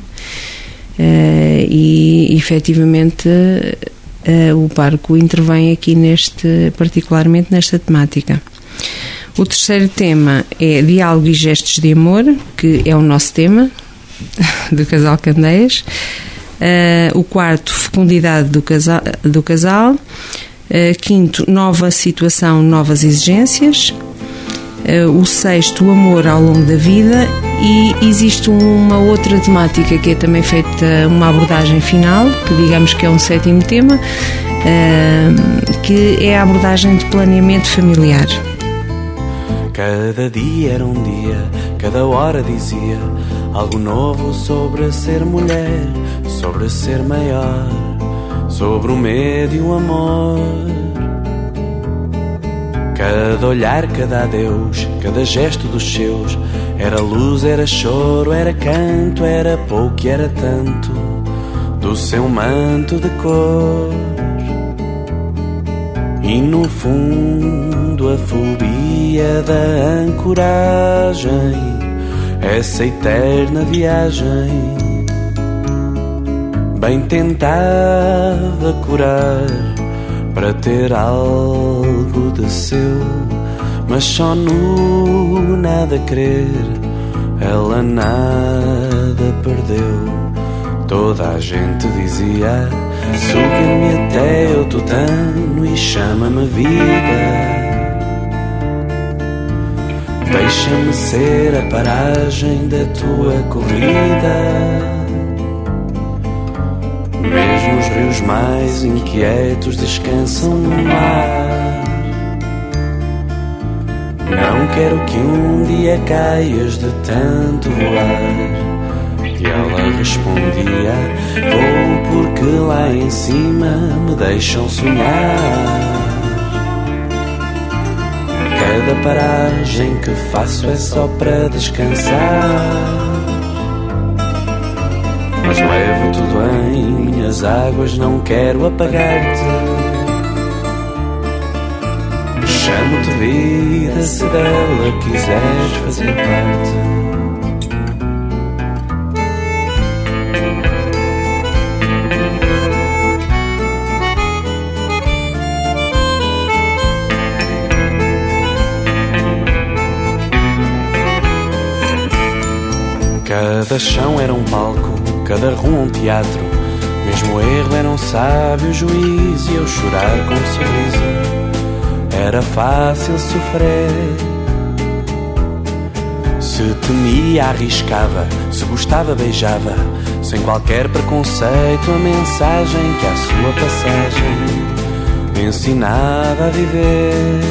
Uh, e efetivamente uh, o pároco intervém aqui neste, particularmente nesta temática. O terceiro tema é diálogo e gestos de amor, que é o nosso tema do casal Candeias. Uh, o quarto, fecundidade do casal, do casal. Uh, quinto, nova situação, novas exigências. Uh, o sexto, o amor ao longo da vida. E existe uma outra temática que é também feita uma abordagem final, que digamos que é um sétimo tema, uh, que é a abordagem de planeamento familiar. Cada dia era um dia, cada hora dizia algo novo sobre ser mulher, sobre ser maior, sobre o medo e o amor. Cada olhar, cada adeus, cada gesto dos seus, era luz, era choro, era canto, era pouco e era tanto do seu manto de cor. E no fundo a fobia da ancoragem, essa eterna viagem, bem tentava curar para ter algo de seu, mas só no nada querer ela nada perdeu. Toda a gente dizia: suga-me até o tutano e chama-me vida, deixa-me ser a paragem da tua corrida. Mesmo os rios mais inquietos descansam no mar. Não quero que um dia caias de tanto voar. E ela respondia: vou porque lá em cima me deixam sonhar. Cada paragem que faço é só para descansar, mas levo tudo em minhas águas, não quero apagar-te. Chamo-te vida se dela quiseres fazer parte. Cada chão era um palco, cada rua um teatro, Mesmo o erro era um sábio juiz e eu chorar com um sorriso era fácil sofrer. Se temia, arriscava, se gostava, beijava, sem qualquer preconceito, a mensagem que à sua passagem me ensinava a viver.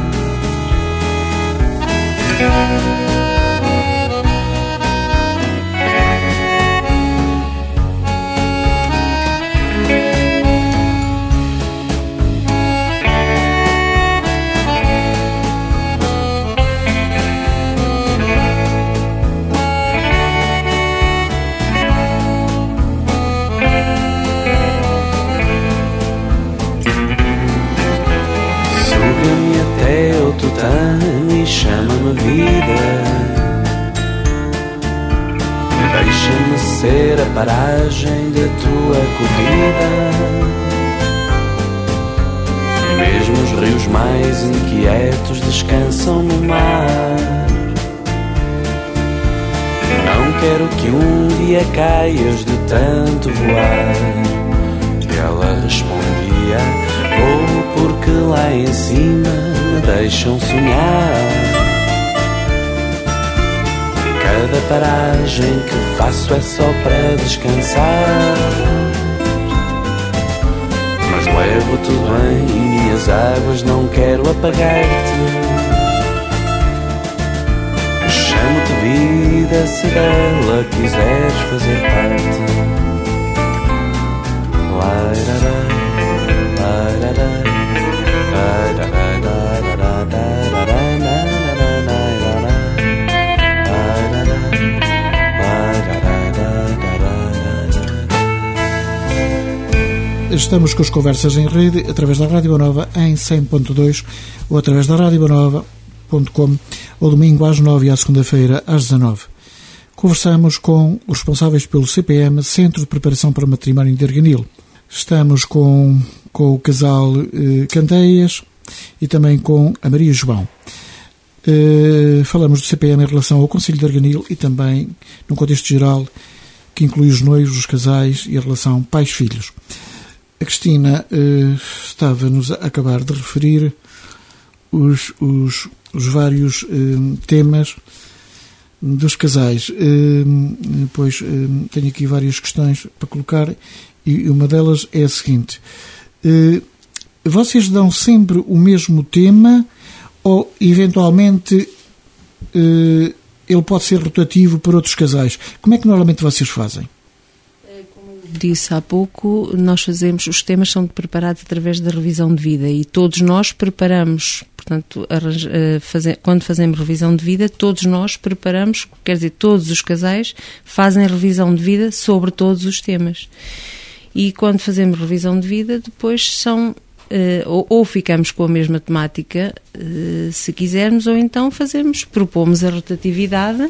E chama-me vida, deixa-me ser a paragem da tua corrida. Mesmo os rios mais inquietos descansam no mar. Não quero que um dia caias de tanto voar. E ela respondia: vou porque lá em cima me deixam sonhar. Cada paragem que faço é só para descansar. Mas levo tudo bem, minhas águas, não quero apagar-te. Chamo-te vida se dela quiseres fazer parte. Lairará, lairará. Estamos com as conversas em rede através da Rádio Bonova em cem ponto dois ou através da rádio bonova ponto com, ao domingo às nove e à segunda-feira às dezanove. Conversamos com os responsáveis pelo C P M, Centro de Preparação para o Matrimónio de Arganil. Estamos com, com o casal eh, Candeias e também com a Maria João. Eh, falamos do C P M em relação ao Concelho de Arganil e também num contexto geral que inclui os noivos, os casais e a relação pais-filhos. A Cristina eh, estava-nos a acabar de referir os, os, os vários eh, temas dos casais. Eh, pois eh, tenho aqui várias questões para colocar e uma delas é a seguinte: eh, vocês dão sempre o mesmo tema ou eventualmente eh, ele pode ser rotativo para outros casais? Como é que normalmente vocês fazem? Disse há pouco, nós fazemos, os temas são preparados através da revisão de vida e todos nós preparamos, portanto, arranja, faze, quando fazemos revisão de vida, todos nós preparamos, quer dizer, todos os casais fazem revisão de vida sobre todos os temas. E quando fazemos revisão de vida, depois são, ou, ou ficamos com a mesma temática, se quisermos, ou então fazemos, propomos a rotatividade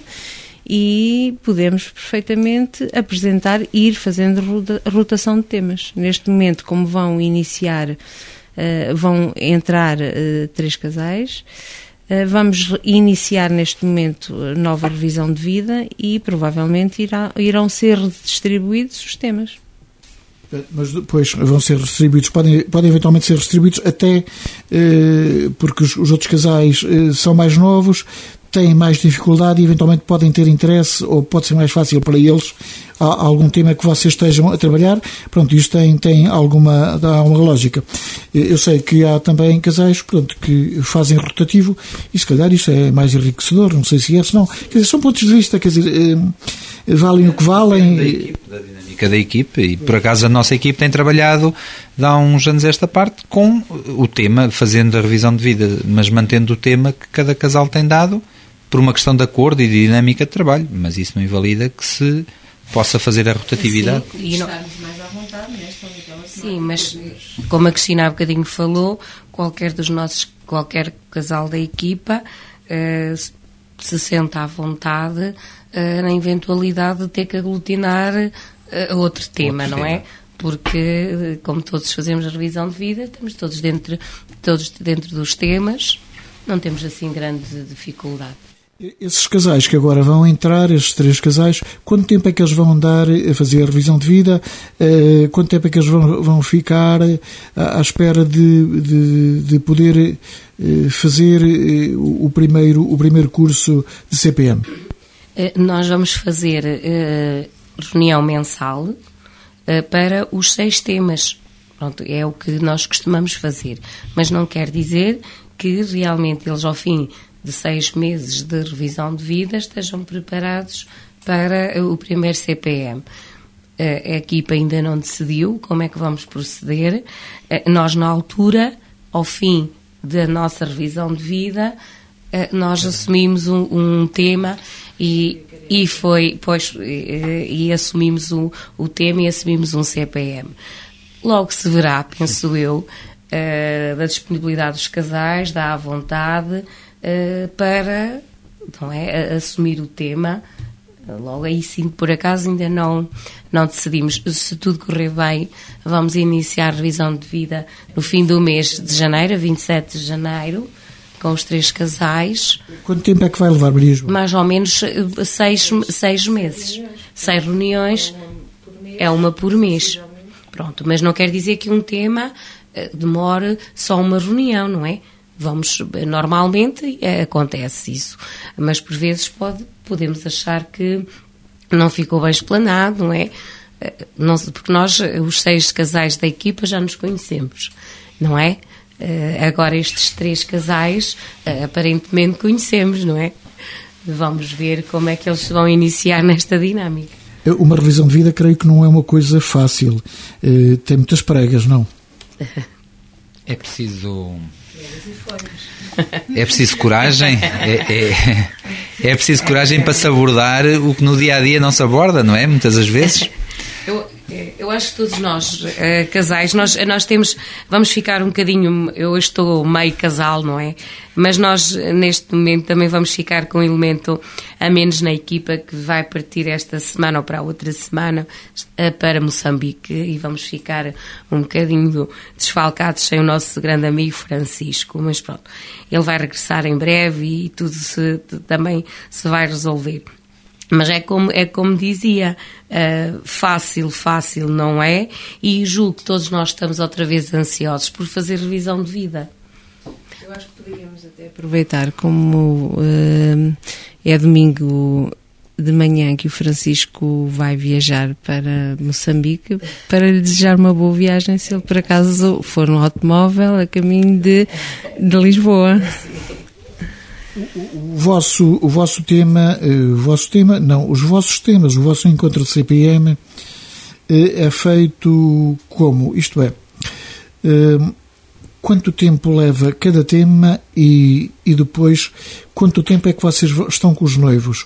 e podemos perfeitamente apresentar e ir fazendo rotação de temas. Neste momento, como vão iniciar, uh, vão entrar uh, três casais, uh, vamos iniciar neste momento nova revisão de vida e provavelmente irá, irão ser distribuídos os temas. Mas depois vão ser distribuídos, podem, podem eventualmente ser distribuídos até eh, porque os, os outros casais eh, são mais novos, têm mais dificuldade e eventualmente podem ter interesse ou pode ser mais fácil para eles há algum tema que vocês estejam a trabalhar. Pronto, isto tem, tem alguma, alguma lógica. Eu sei que há também casais, pronto, que fazem rotativo e se calhar isto é mais enriquecedor, não sei se é, se não. Quer dizer, são pontos de vista, quer dizer, eh, valem o que valem. Da equipe, da dinâmica da equipe, e por acaso a nossa equipe tem trabalhado há uns anos esta parte com o tema, fazendo a revisão de vida, mas mantendo o tema que cada casal tem dado, por uma questão de acordo e de dinâmica de trabalho, mas isso não invalida que se possa fazer a rotatividade. Sim, e não... mais à vontade nesta Sim, mas como a Cristina há bocadinho falou, qualquer dos nossos, qualquer casal da equipa uh, se sente à vontade uh, na eventualidade de ter que aglutinar uh, outro tema, outro não tema. É? Porque, como todos fazemos a revisão de vida, estamos todos dentro, todos dentro dos temas, não temos assim grande dificuldade. Esses casais que agora vão entrar, esses três casais, quanto tempo é que eles vão dar a fazer a revisão de vida? Uh, quanto tempo é que eles vão, vão ficar à, à espera de, de, de poder uh, fazer uh, o, primeiro, o primeiro curso de C P M? Uh, nós vamos fazer uh, reunião mensal uh, para os seis temas. Pronto, é o que nós costumamos fazer. Mas não quer dizer que realmente eles, ao fim de seis meses de revisão de vida, estejam preparados para o primeiro C P M. A equipa ainda não decidiu como é que vamos proceder. Nós, na altura, ao fim da nossa revisão de vida, nós assumimos um, um tema e, e foi, pois, e, e assumimos o, o tema e assumimos um C P M. Logo se verá, penso eu, da disponibilidade dos casais, da vontade, Uh, para, não é, assumir o tema. Logo aí sim, por acaso ainda não, não decidimos. Se tudo correr bem, vamos iniciar a revisão de vida no fim do mês de janeiro, vinte e sete de janeiro, com os três casais. Quanto tempo é que vai levar, Maria João? Mais ou menos seis, seis meses. Seis reuniões, é uma por mês. Pronto, mas não quer dizer que um tema uh, demore só uma reunião, não é? Vamos, normalmente é, acontece isso, mas por vezes pode, podemos achar que não ficou bem explanado, não é? Não, porque nós, os seis casais da equipa, já nos conhecemos, não é? Agora estes três casais, aparentemente conhecemos, não é? Vamos ver como é que eles vão iniciar nesta dinâmica. Uma revisão de vida, creio que não é uma coisa fácil. Tem muitas pregas, não? É preciso... É preciso coragem, é, é, é preciso coragem para se abordar o que no dia-a-dia não se aborda, não é? Muitas das vezes. Eu, eu acho que todos nós, uh, casais, nós, nós temos, vamos ficar um bocadinho, eu estou meio casal, não é? Mas nós, neste momento, também vamos ficar com um elemento a menos na equipa que vai partir esta semana ou para a outra semana uh, para Moçambique e vamos ficar um bocadinho desfalcados sem o nosso grande amigo Francisco, mas pronto, ele vai regressar em breve e tudo se, também se vai resolver. Mas é como, é como dizia, uh, fácil, fácil não é, e julgo que todos nós estamos outra vez ansiosos por fazer revisão de vida. Eu acho que poderíamos até aproveitar, como uh, é domingo de manhã que o Francisco vai viajar para Moçambique, para lhe desejar uma boa viagem, se ele por acaso for no automóvel a caminho de, de Lisboa. O vosso, o vosso tema, o vosso tema, não, os vossos temas, o vosso encontro de C P M é feito como? Isto é, quanto tempo leva cada tema e, e depois quanto tempo é que vocês estão com os noivos?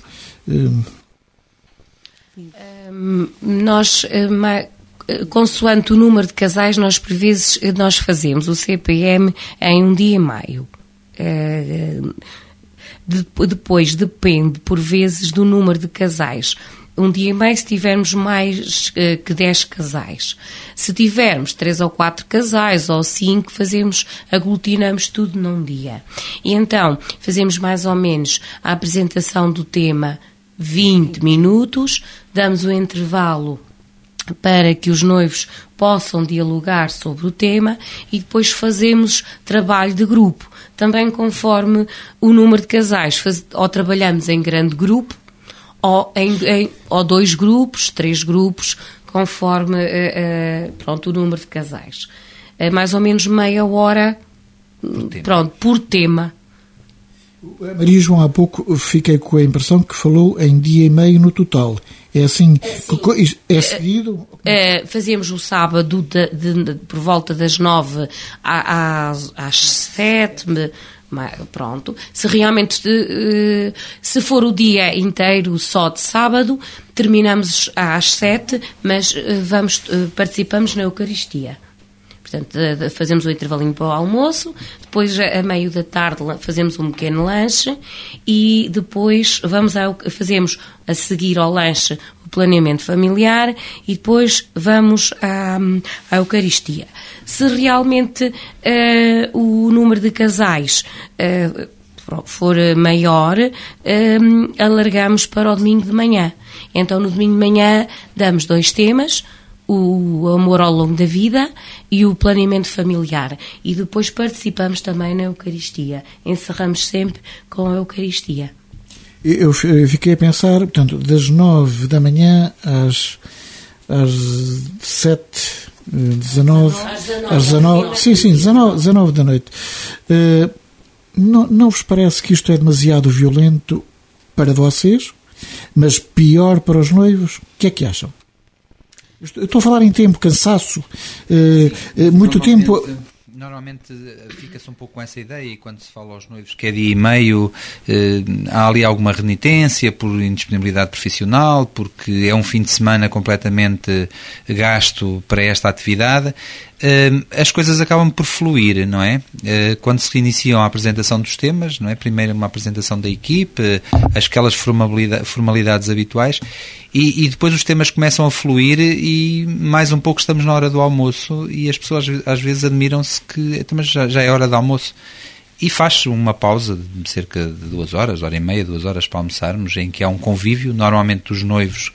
Um, nós, consoante o número de casais, nós por vezes nós fazemos o C P M em um dia e meio. Uh, Depois depende, por vezes, do número de casais. Um dia e meio se tivermos mais uh, que dez casais. Se tivermos três ou quatro casais ou cinco, fazemos, aglutinamos tudo num dia. E então, fazemos mais ou menos a apresentação do tema vinte minutos, damos o intervalo para que os noivos possam dialogar sobre o tema e depois fazemos trabalho de grupo. Também conforme o número de casais, faz, ou trabalhamos em grande grupo, ou, em, em, ou dois grupos, três grupos, conforme uh, uh, pronto, o número de casais. Uh, mais ou menos meia hora por pronto, por tema. Maria João, há pouco fiquei com a impressão que falou em dia e meio no total. É assim? É, é seguido? Uh, fazíamos o sábado de, de, de, por volta das nove às, às sete, pronto. Se realmente, uh, se for o dia inteiro só de sábado, terminamos às sete, mas uh, vamos, uh, participamos na Eucaristia. Portanto, fazemos o intervalinho para o almoço, depois a meio da tarde fazemos um pequeno lanche e depois vamos ao, fazemos a seguir ao lanche o planeamento familiar e depois vamos à, à Eucaristia. Se realmente uh, o número de casais uh, for maior, um, alargamos para o domingo de manhã. Então, no domingo de manhã, damos dois temas, o amor ao longo da vida e o planeamento familiar. E depois participamos também na Eucaristia. Encerramos sempre com a Eucaristia. Eu fiquei a pensar, portanto, das nove da manhã às, às sete, dezanove, às dezanove, sim, sim, dezanove, dezanove da noite. Uh, não, não vos parece que isto é demasiado violento para vocês, mas pior para os noivos? O que é que acham? Eu estou a falar em tempo, cansaço, uh, muito tempo... Normalmente fica-se um pouco com essa ideia, e quando se fala aos noivos que é dia e meio, eh, há ali alguma renitência por indisponibilidade profissional, porque é um fim de semana completamente gasto para esta atividade. Eh, as coisas acabam por fluir, não é? Eh, quando se iniciam a apresentação dos temas, não é? Primeiro uma apresentação da equipe, aquelas formalidades, formalidades habituais, e, e depois os temas começam a fluir e mais um pouco estamos na hora do almoço e as pessoas às vezes admiram-se que mas já, já é hora de almoço. E faz uma pausa de cerca de duas horas, hora e meia, duas horas para almoçarmos, em que há um convívio, normalmente dos noivos,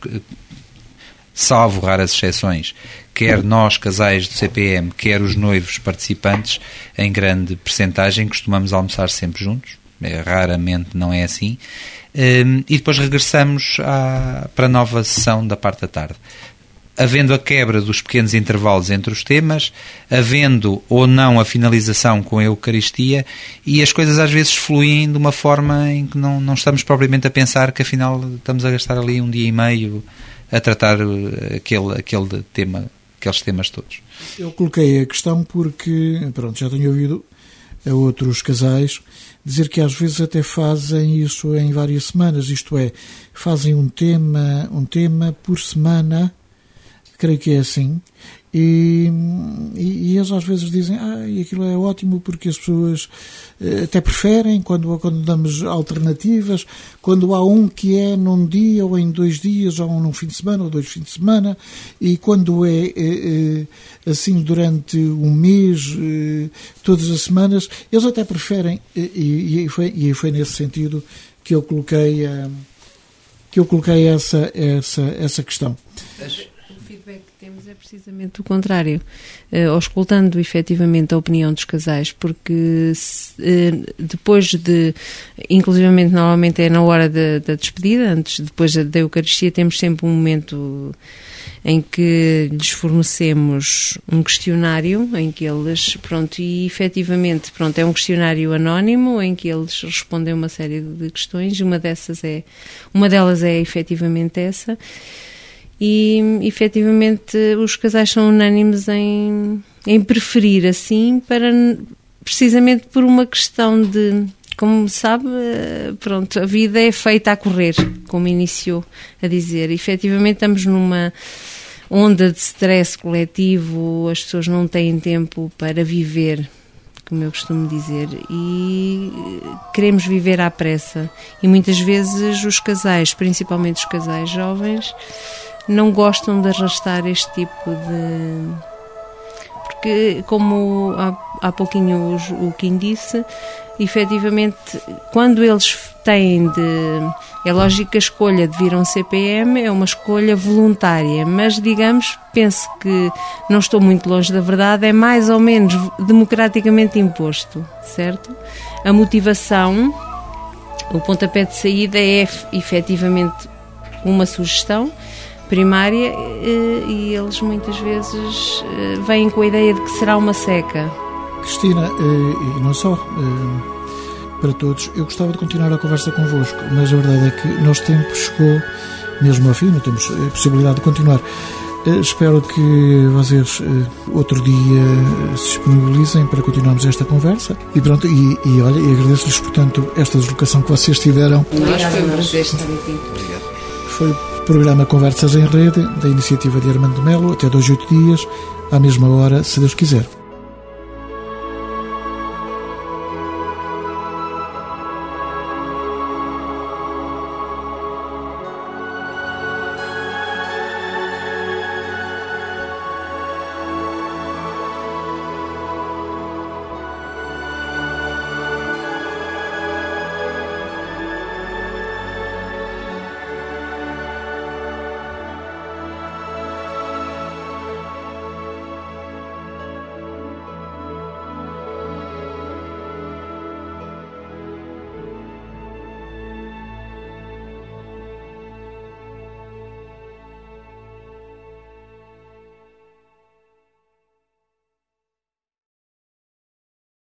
salvo raras exceções, quer nós, casais do C P M, quer os noivos participantes, em grande percentagem, costumamos almoçar sempre juntos, é, raramente não é assim, um, e depois regressamos à, para a nova sessão da parte da tarde. Havendo a quebra dos pequenos intervalos entre os temas, havendo ou não a finalização com a Eucaristia, e as coisas às vezes fluem de uma forma em que não, não estamos propriamente a pensar que afinal estamos a gastar ali um dia e meio a tratar aquele, aquele tema, aqueles temas todos. Eu coloquei a questão porque, pronto, já tenho ouvido a outros casais dizer que às vezes até fazem isso em várias semanas, isto é, fazem um tema, um tema por semana, creio que é assim, e, e, e eles às vezes dizem, ah, e aquilo é ótimo porque as pessoas eh, até preferem quando, quando damos alternativas, quando há um que é num dia ou em dois dias, ou num fim de semana ou dois fins de semana, e quando é eh, eh, assim durante um mês, eh, todas as semanas, eles até preferem, e, e, foi, e foi nesse sentido que eu coloquei, eh, que eu coloquei essa, essa, essa questão. O feedback que temos é precisamente o contrário, uh, auscultando efetivamente a opinião dos casais, porque se, uh, depois de, inclusivamente normalmente é na hora da, da despedida, antes, depois da Eucaristia, temos sempre um momento em que lhes fornecemos um questionário em que eles, pronto, e efetivamente, pronto, é um questionário anónimo em que eles respondem uma série de questões, uma dessas é, uma delas é efetivamente essa. E, efetivamente, os casais são unânimes em, em preferir assim, para, precisamente por uma questão de, como sabe, pronto, a vida é feita a correr, como iniciou a dizer. Efetivamente, estamos numa onda de stress coletivo, as pessoas não têm tempo para viver, como eu costumo dizer, e queremos viver à pressa. E muitas vezes os casais, principalmente os casais jovens, não gostam de arrastar este tipo de... Porque, como há, há pouquinho o, o Kim disse, efetivamente, quando eles têm de... É lógico que a escolha de vir a um C P M é uma escolha voluntária, mas, digamos, penso que não estou muito longe da verdade, é mais ou menos democraticamente imposto, certo? A motivação, o pontapé de saída é efetivamente uma sugestão primária, e eles muitas vezes vêm com a ideia de que será uma seca. Cristina, e não só para todos, eu gostava de continuar a conversa convosco, mas a verdade é que o nosso tempo chegou mesmo ao fim, não temos a possibilidade de continuar. Espero que vocês outro dia se disponibilizem para continuarmos esta conversa e pronto, e, e olha, e agradeço-lhes portanto esta deslocação que vocês tiveram. Nós foi um prazer estar aqui. Obrigado. Foi o programa Conversas em Rede, da iniciativa de Armando Melo, até dois, oito dias, à mesma hora, se Deus quiser.